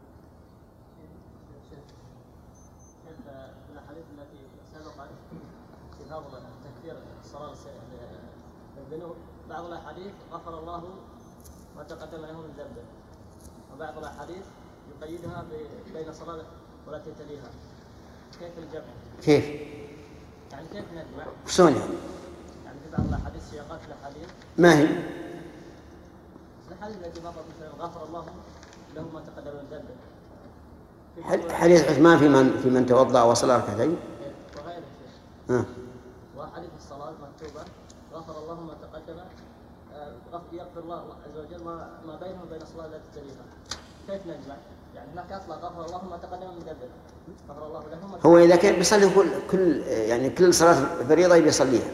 الأحاديث التي سبقت في فضل تكفير الصلاة الذنوب، بعض الأحاديث غفر الله ما تقدم له من ذنبه، وبعض الأحاديث يقيدها بين صلاة والتي تليها. كيف الجمع؟ كيف؟ يعني كيف نجمع؟ شلون يعني؟ يعني في بعض الأحاديث سياقات الأحاديث ما هي؟ الحديث التي مرت مثلا غفر الله له ما تقدم من ذنبه. حديث عثمان في من في من توضأ وصلى ركعتين. وغيره. ها. وحديث الصلاة مكتوبة غفر الله ما تقدم يغفر الله عز وجل ما ما بينه وبين الصلاة التي تليها. كيف نجمع؟ يعني هناك أصلا غفر الله ما تقدم من ذنبه. غفر الله له ما. هو إذا كان بيصلي كل كل يعني كل صلاة فريضة بيصليها.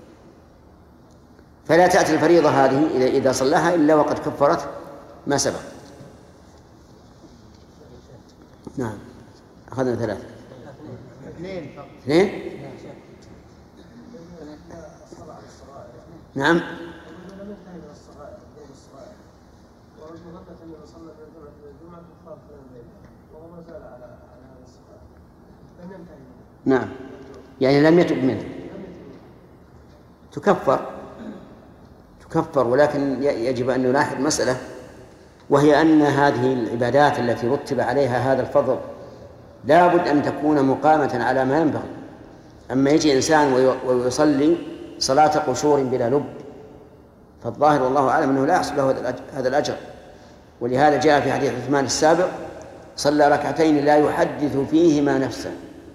فلا تأتي الفريضة هذه إذا إذا صلاها إلا وقد كفرت ما سبق. نعم. أخذنا ثلاثة. اثنين فقط. اثنين؟ نعم. نعم. يعني لم يتب منه. تكفر. تكفر ولكن يجب أن نلاحظ مسألة، وهي أن هذه العبادات التي رتب عليها هذا الفضل لا بد أن تكون مقامة على ما ينبغي. أما يجي إنسان ويصلي صلاة قشور بلا لب، فالظاهر والله أعلم أنه لا يحصل له هذا الأجر. ولهذا جاء في حديث عثمان السابق: صلى ركعتين لا يحدث فيهما نفسه.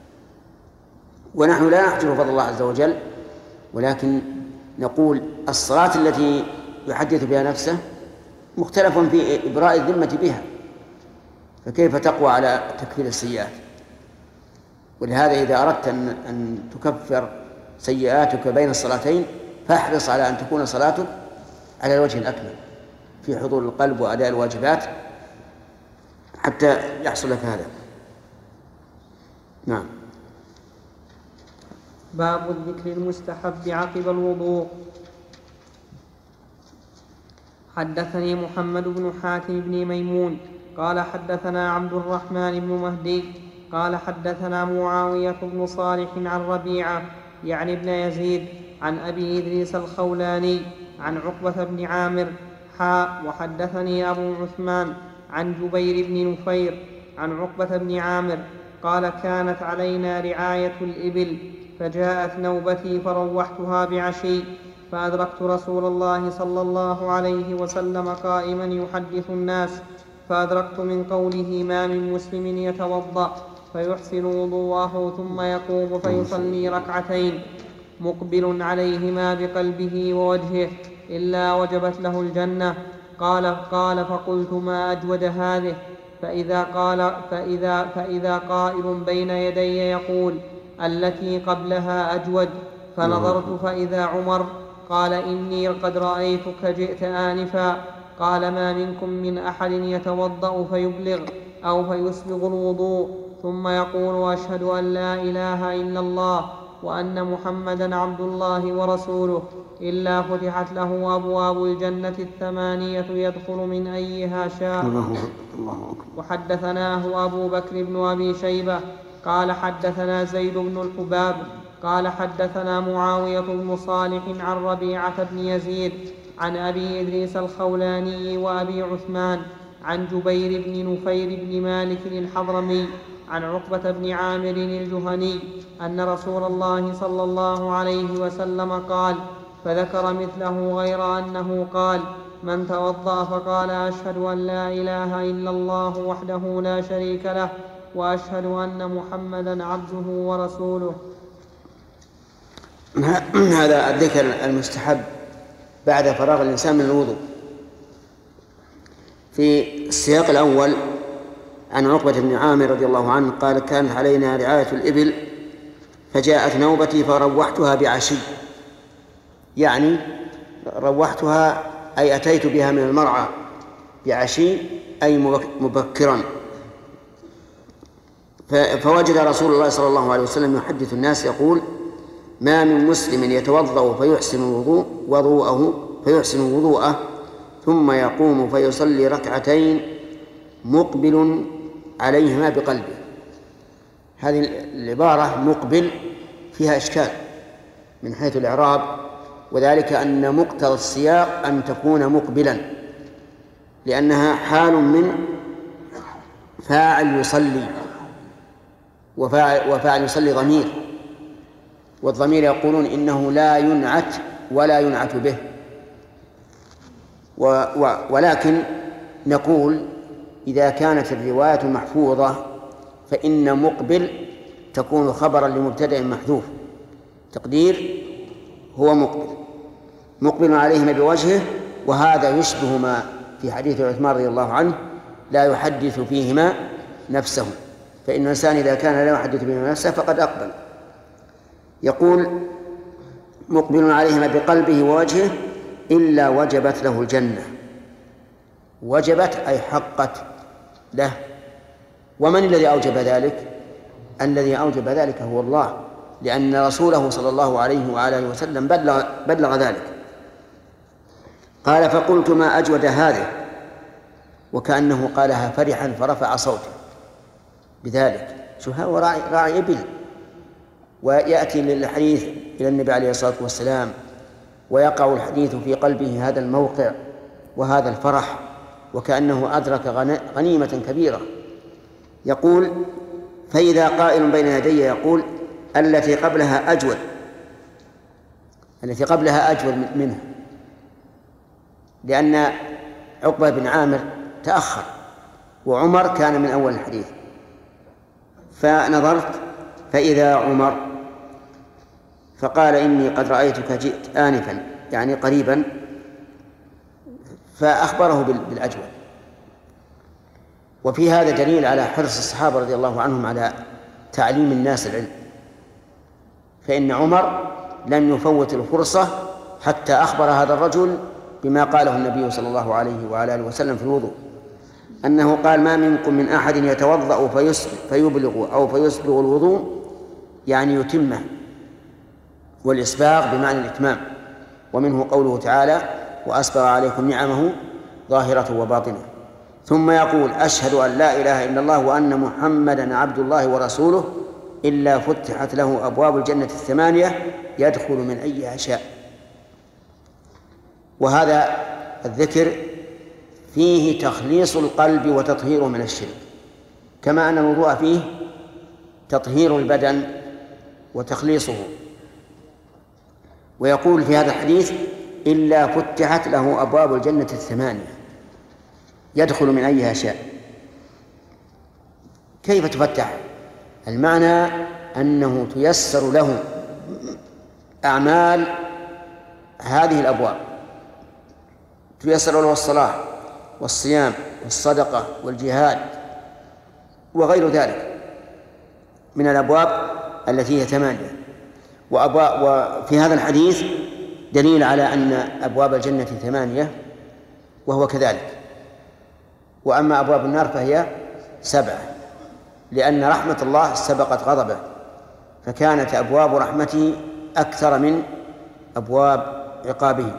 ونحن لا نحجر فضل الله عز وجل، ولكن نقول الصلاة التي يحدث بها نفسه مختلف في إبراء الذمة بها، فكيف تقوى على تكفير السيئات؟ ولهذا إذا أردت أن تكفر سيئاتك بين الصلاتين فاحرص على أن تكون صلاتك على الوجه الأكمل في حضور القلب وأداء الواجبات حتى يحصل لك هذا. نعم. باب الذكر المستحب عقب الوضوء. حدثني محمد بن حاتم بن ميمون قال حدثنا عبد الرحمن بن مهدي قال حدثنا معاوية بن صالح عن ربيعة يعني ابن يزيد عن أبي إدريس الخولاني عن عقبة بن عامر حاء وحدثني أبو عثمان عن جبير بن نفير عن عقبة بن عامر قال كانت علينا رعاية الإبل فجاءت نوبتي فروحتها بعشي فأدركت رسول الله صلى الله عليه وسلم قائما يحدث الناس فأدركت من قوله ما من مسلم يتوضأ فيحسن وضوءه ثم يقوم فيصلي ركعتين مقبل عليهما بقلبه ووجهه إلا وجبت له الجنة. قال قال فقلت ما أجود هذه فإذا, قال فإذا, فإذا قائل بين يدي يقول التي قبلها أجود فنظرت فإذا عمر قال إني قد رأيتك جئت آنفا قال ما منكم من أحد يتوضأ فيبلغ أو فيسبغ الوضوء ثم يقول أشهد أن لا إله إلا الله وأن محمدا عبد الله ورسوله إلا فتحت له أبواب الجنة الثمانية يدخل من أيها شاء. وحدثناه أبو بكر بن أبي شيبة قال حدثنا زيد بن الحباب قال حدثنا معاوية بن صالح عن ربيعة بن يزيد عن أبي إدريس الخولاني وأبي عثمان عن جبير بن نفير بن مالك الحضرمي عن عقبة بن عامر الجهني أن رسول الله صلى الله عليه وسلم قال فذكر مثله غير أنه قال من توضأ فقال أشهد أن لا إله إلا الله وحده لا شريك له وأشهد أن محمدا عبده ورسوله. هذا الذكر المستحب بعد فراغ الإنسان من الوضوء. في السياق الأول عن عقبة بن عامر رضي الله عنه قال كانت علينا رعاية الإبل فجاءت نوبتي فروحتها بعشي، يعني روحتها أي أتيت بها من المرعى بعشي أي مبكرا. فوجد رسول الله صلى الله عليه وسلم يحدث الناس يقول ما من مسلم يتوضأ فيحسن وضوء وضوءه فيحسن وضوءه ثم يقوم فيصلي ركعتين مقبل عليهما بقلبه. هذه العبارة مقبل فيها إشكال من حيث الإعراب، وذلك أن مقتضى السياق أن تكون مقبلا لأنها حال من فاعل يصلي، وفاعل, وفاعل يصلي ضمير، والضمير يقولون إنه لا ينعت ولا ينعت به، و و ولكن نقول إذا كانت الرواية محفوظة فإن مقبل تكون خبرا لمبتدأ محذوف، تقدير هو مقبل مقبل عليهما بوجهه، وهذا يشبه ما في حديث عثمان رضي الله عنه لا يحدث فيهما نفسه، فإن الإنسان إذا كان لا يحدث بهما نفسه فقد أقبل. يقول مقبل عليهما بقلبه ووجهه إلا وجبت له الجنة. وجبت أي حقت له. ومن الذي أوجب ذلك؟ الذي أوجب ذلك هو الله، لأن رسوله صلى الله عليه وآله وسلم بلغ, بلغ ذلك. قال فقلت ما أجود هذه، وكأنه قالها فرحا فرفع صوته بذلك. شو هو راعي, راعي إبل، ويأتي للحديث إلى النبي عليه الصلاة والسلام ويقع الحديث في قلبه هذا الموقع وهذا الفرح، وكأنه أدرك غنيمة كبيرة. يقول فإذا قائل بين يدي يقول التي قبلها أجود، التي قبلها أجود منها، لأن عقبة بن عامر تأخر وعمر كان من أول الحديث. فنظرت فإذا عمر فقال إني قد رأيتك جئت آنفا، يعني قريبا، فأخبره بالأجود. وفي هذا دليل على حرص الصحابة رضي الله عنهم على تعليم الناس العلم، فإن عمر لم يفوت الفرصة حتى أخبر هذا الرجل بما قاله النبي صلى الله عليه وعلى آله وسلم في الوضوء، أنه قال ما منكم من أحد يتوضأ فيبلغ أو فيسبغ الوضوء، يعني يتمه، والإسباغ بمعنى الإتمام. ومنه قوله تعالى وأسبغ عليكم نعمه ظاهرة وباطنة. ثم يقول أشهد أن لا إله إلا الله وأن محمدا عبد الله ورسوله إلا فتحت له أبواب الجنة الثمانية يدخل من أيها شاء. وهذا الذكر فيه تخليص القلب وتطهيره من الشرك، كما أن الوضوء فيه تطهير البدن وتخليصه. ويقول في هذا الحديث إلا فتحت له أبواب الجنة الثمانية يدخل من أيها شاء. كيف تفتح؟ المعنى أنه تيسر له أعمال هذه الأبواب، تيسر له الصلاة والصيام والصدقة والجهاد وغير ذلك من الأبواب التي هي ثمانية. وفي هذا الحديث دليل على أن أبواب الجنة ثمانية وهو كذلك. وأما أبواب النار فهي سبعة، لأن رحمة الله سبقت غضبه، فكانت أبواب رحمته أكثر من أبواب عقابه.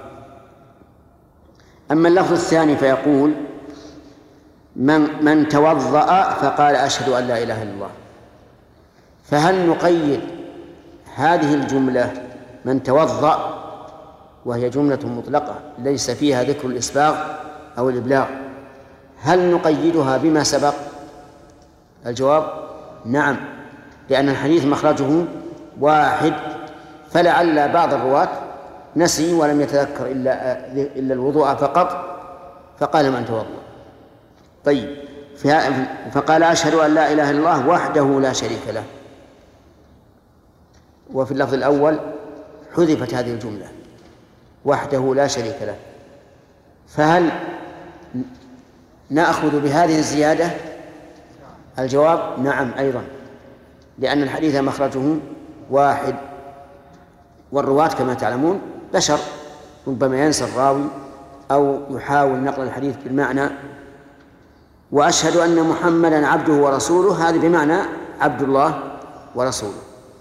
أما اللفظ الثاني فيقول من, من توضأ فقال أشهد أن لا إله إلا الله. فهل نقيد هذه الجملة من توضأ وهي جملة مطلقة ليس فيها ذكر الإسباغ أو الإبلاغ، هل نقيدها بما سبق؟ الجواب نعم، لأن الحديث مخرجه واحد، فلعل بعض الرواة نسي ولم يتذكر إلا, إلا الوضوء فقط فقال من توضأ. طيب فقال أشهد أن لا إله إلا الله وحده لا شريك له. وفي اللفظ الأول حذفت هذه الجملة وحده لا شريك له. فهل نأخذ بهذه الزيادة؟ الجواب نعم أيضا، لأن الحديث مخرجه واحد، والرواة كما تعلمون بشر، ربما ينسى الراوي أو يحاول نقل الحديث بالمعنى. وأشهد أن محمدا عبده ورسوله هذا بمعنى عبد الله ورسوله.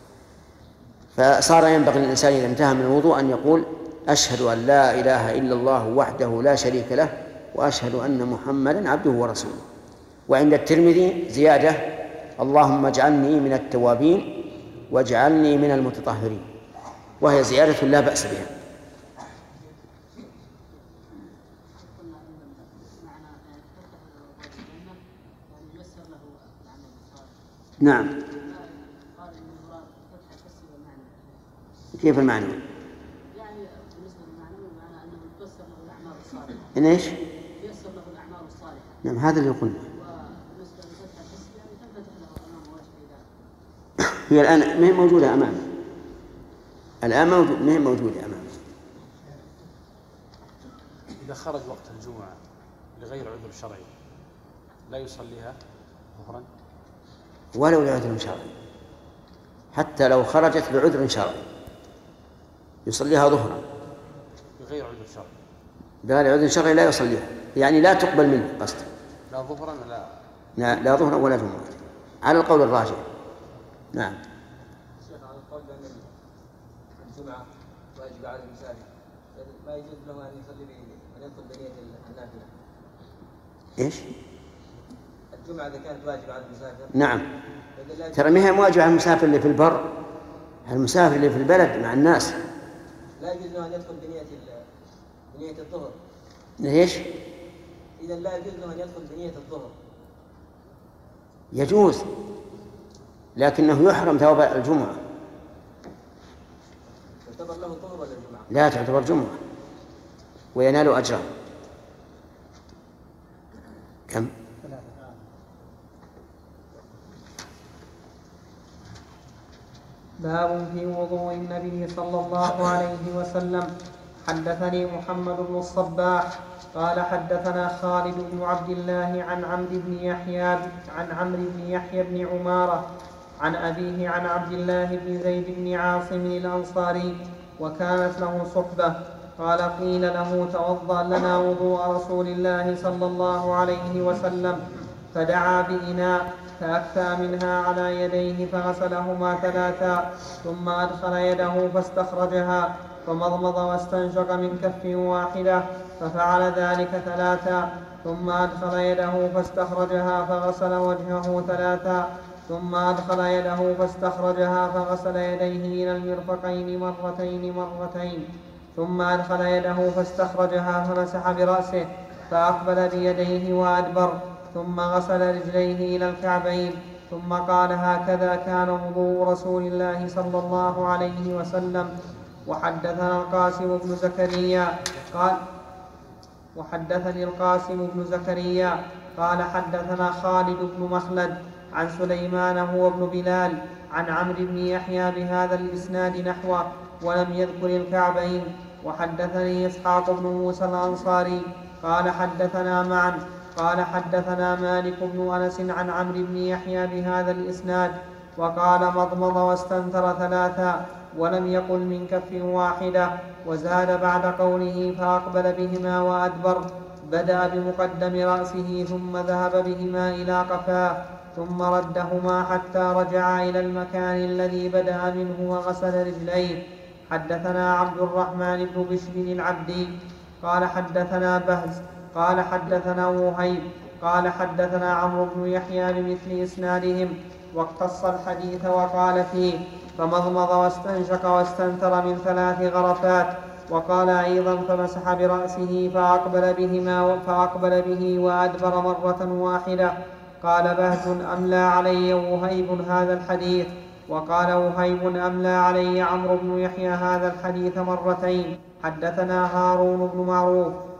فصار ينبغي للإنسان إذا انتهى من الوضوء أن يقول أشهد أن لا إله إلا الله وحده لا شريك له وأشهد أن محمدا عبده ورسوله. وعند الترمذي زيادة اللهم اجعلني من التوابين واجعلني من المتطهرين، وهي زيادة لا بأس بها. نعم كيف المعنوي؟ يعني بالنسبة للمعنوي معنى أنه يفسر له الأعمال الصالحة. إن إيش؟ يفسر له الأعمال الصالحة. نعم هذا اللي قلنا. وبالنسبة للفتح الحسي يعني تنفتح له أمام وجه ذلك. هي الآن ما هي موجودة أمامه. الآن موجود ما هي موجودة أمامه. إذا خرج وقت الجمعة لغير عذر شرعي لا يصليها ظهرا؟ ولو لعذر شرعي، حتى لو خرجت بعذر شرعي يصليها ظهرا. بغير عذر شرعي؟ بغير عذر شرعي لا يصليها، يعني لا تقبل منه قصده. لا ظهرا ولا لا, لا ظهرا ولا جمعة على القول الراجح. نعم. شيخ على القول بأن الجمعة واجب على المسافر ما يجوز له أن يصلي أن يدخل بنية النافلة. إيش؟ الجمعة إذا كانت واجبة على المسافر. نعم. ترى ما هي واجبة على المسافر اللي في البر، المسافر اللي في البلد مع الناس. لا يجوز له أن يدخل بنية بنية الظهر. ليش؟ إذا لا يجوز له أن يدخل بنية الظهر. يجوز، لكنه يحرم ثواب الجمعة. تعتبر له ظهر ولا الجمعة؟ لا تعتبر جمعة وينال أجرا. كم؟ باب في وضوء النبي صلى الله عليه وسلم. حدثني محمد بن الصباح قال حدثنا خالد بن عبد الله عن عمرو بن يحيى عن عمرو بن يحيى بن عمارة عن أبيه عن عبد الله بن زيد بن عاصم الأنصاري وكانت له صحبة قال قيل له توضأ لنا وضوء رسول الله صلى الله عليه وسلم فدعا بإناء فأكفأ منها على يديه فغسلهما ثلاثا ثم أدخل يده فاستخرجها فمضمض واستنشق من كف واحدة ففعل ذلك ثلاثا ثم أدخل يده فاستخرجها فغسل وجهه ثلاثا ثم أدخل يده فاستخرجها فغسل يديه إلى المرفقين مرتين مرتين ثم أدخل يده فاستخرجها فمسح برأسه فأقبل بيديه وأدبر ثم غسل رجليه إلى الكعبين ثم قال هكذا كان وضوء رسول الله صلى الله عليه وسلم. وحدثنا القاسم بن زكريا قال وحدثني القاسم بن زكريا قال حدثنا خالد بن مخلد عن سليمان هو ابن بلال عن عمرو بن يحيى بهذا الإسناد نحوه ولم يذكر الكعبين. وحدثني إسحاق بن موسى الأنصاري قال حدثنا معا قال حدثنا مالك بن أنس عن عمرو بن يحيى بهذا الإسناد وقال مضمض واستنثر ثلاثا ولم يقل من كف واحدة وزاد بعد قوله فأقبل بهما وأدبر بدأ بمقدم رأسه ثم ذهب بهما إلى قفاه ثم ردهما حتى رجع إلى المكان الذي بدأ منه وغسل رجليه. حدثنا عبد الرحمن بن بشر العبدي قال حدثنا بهز قال حدثنا وهيب قال حدثنا عمرو بن يحيى بمثل إسنادهم واقتص الحديث وقال فيه فمضمض واستنشق واستنثر من ثلاث غرفات وقال أيضا فمسح برأسه فأقبل بهما فأقبل به وأدبر مرة واحدة. قال بهز أملى علي وهيب هذا الحديث وقال وهيب أملى علي عمرو بن يحيى هذا الحديث مرتين. حدثنا هارون بن معروف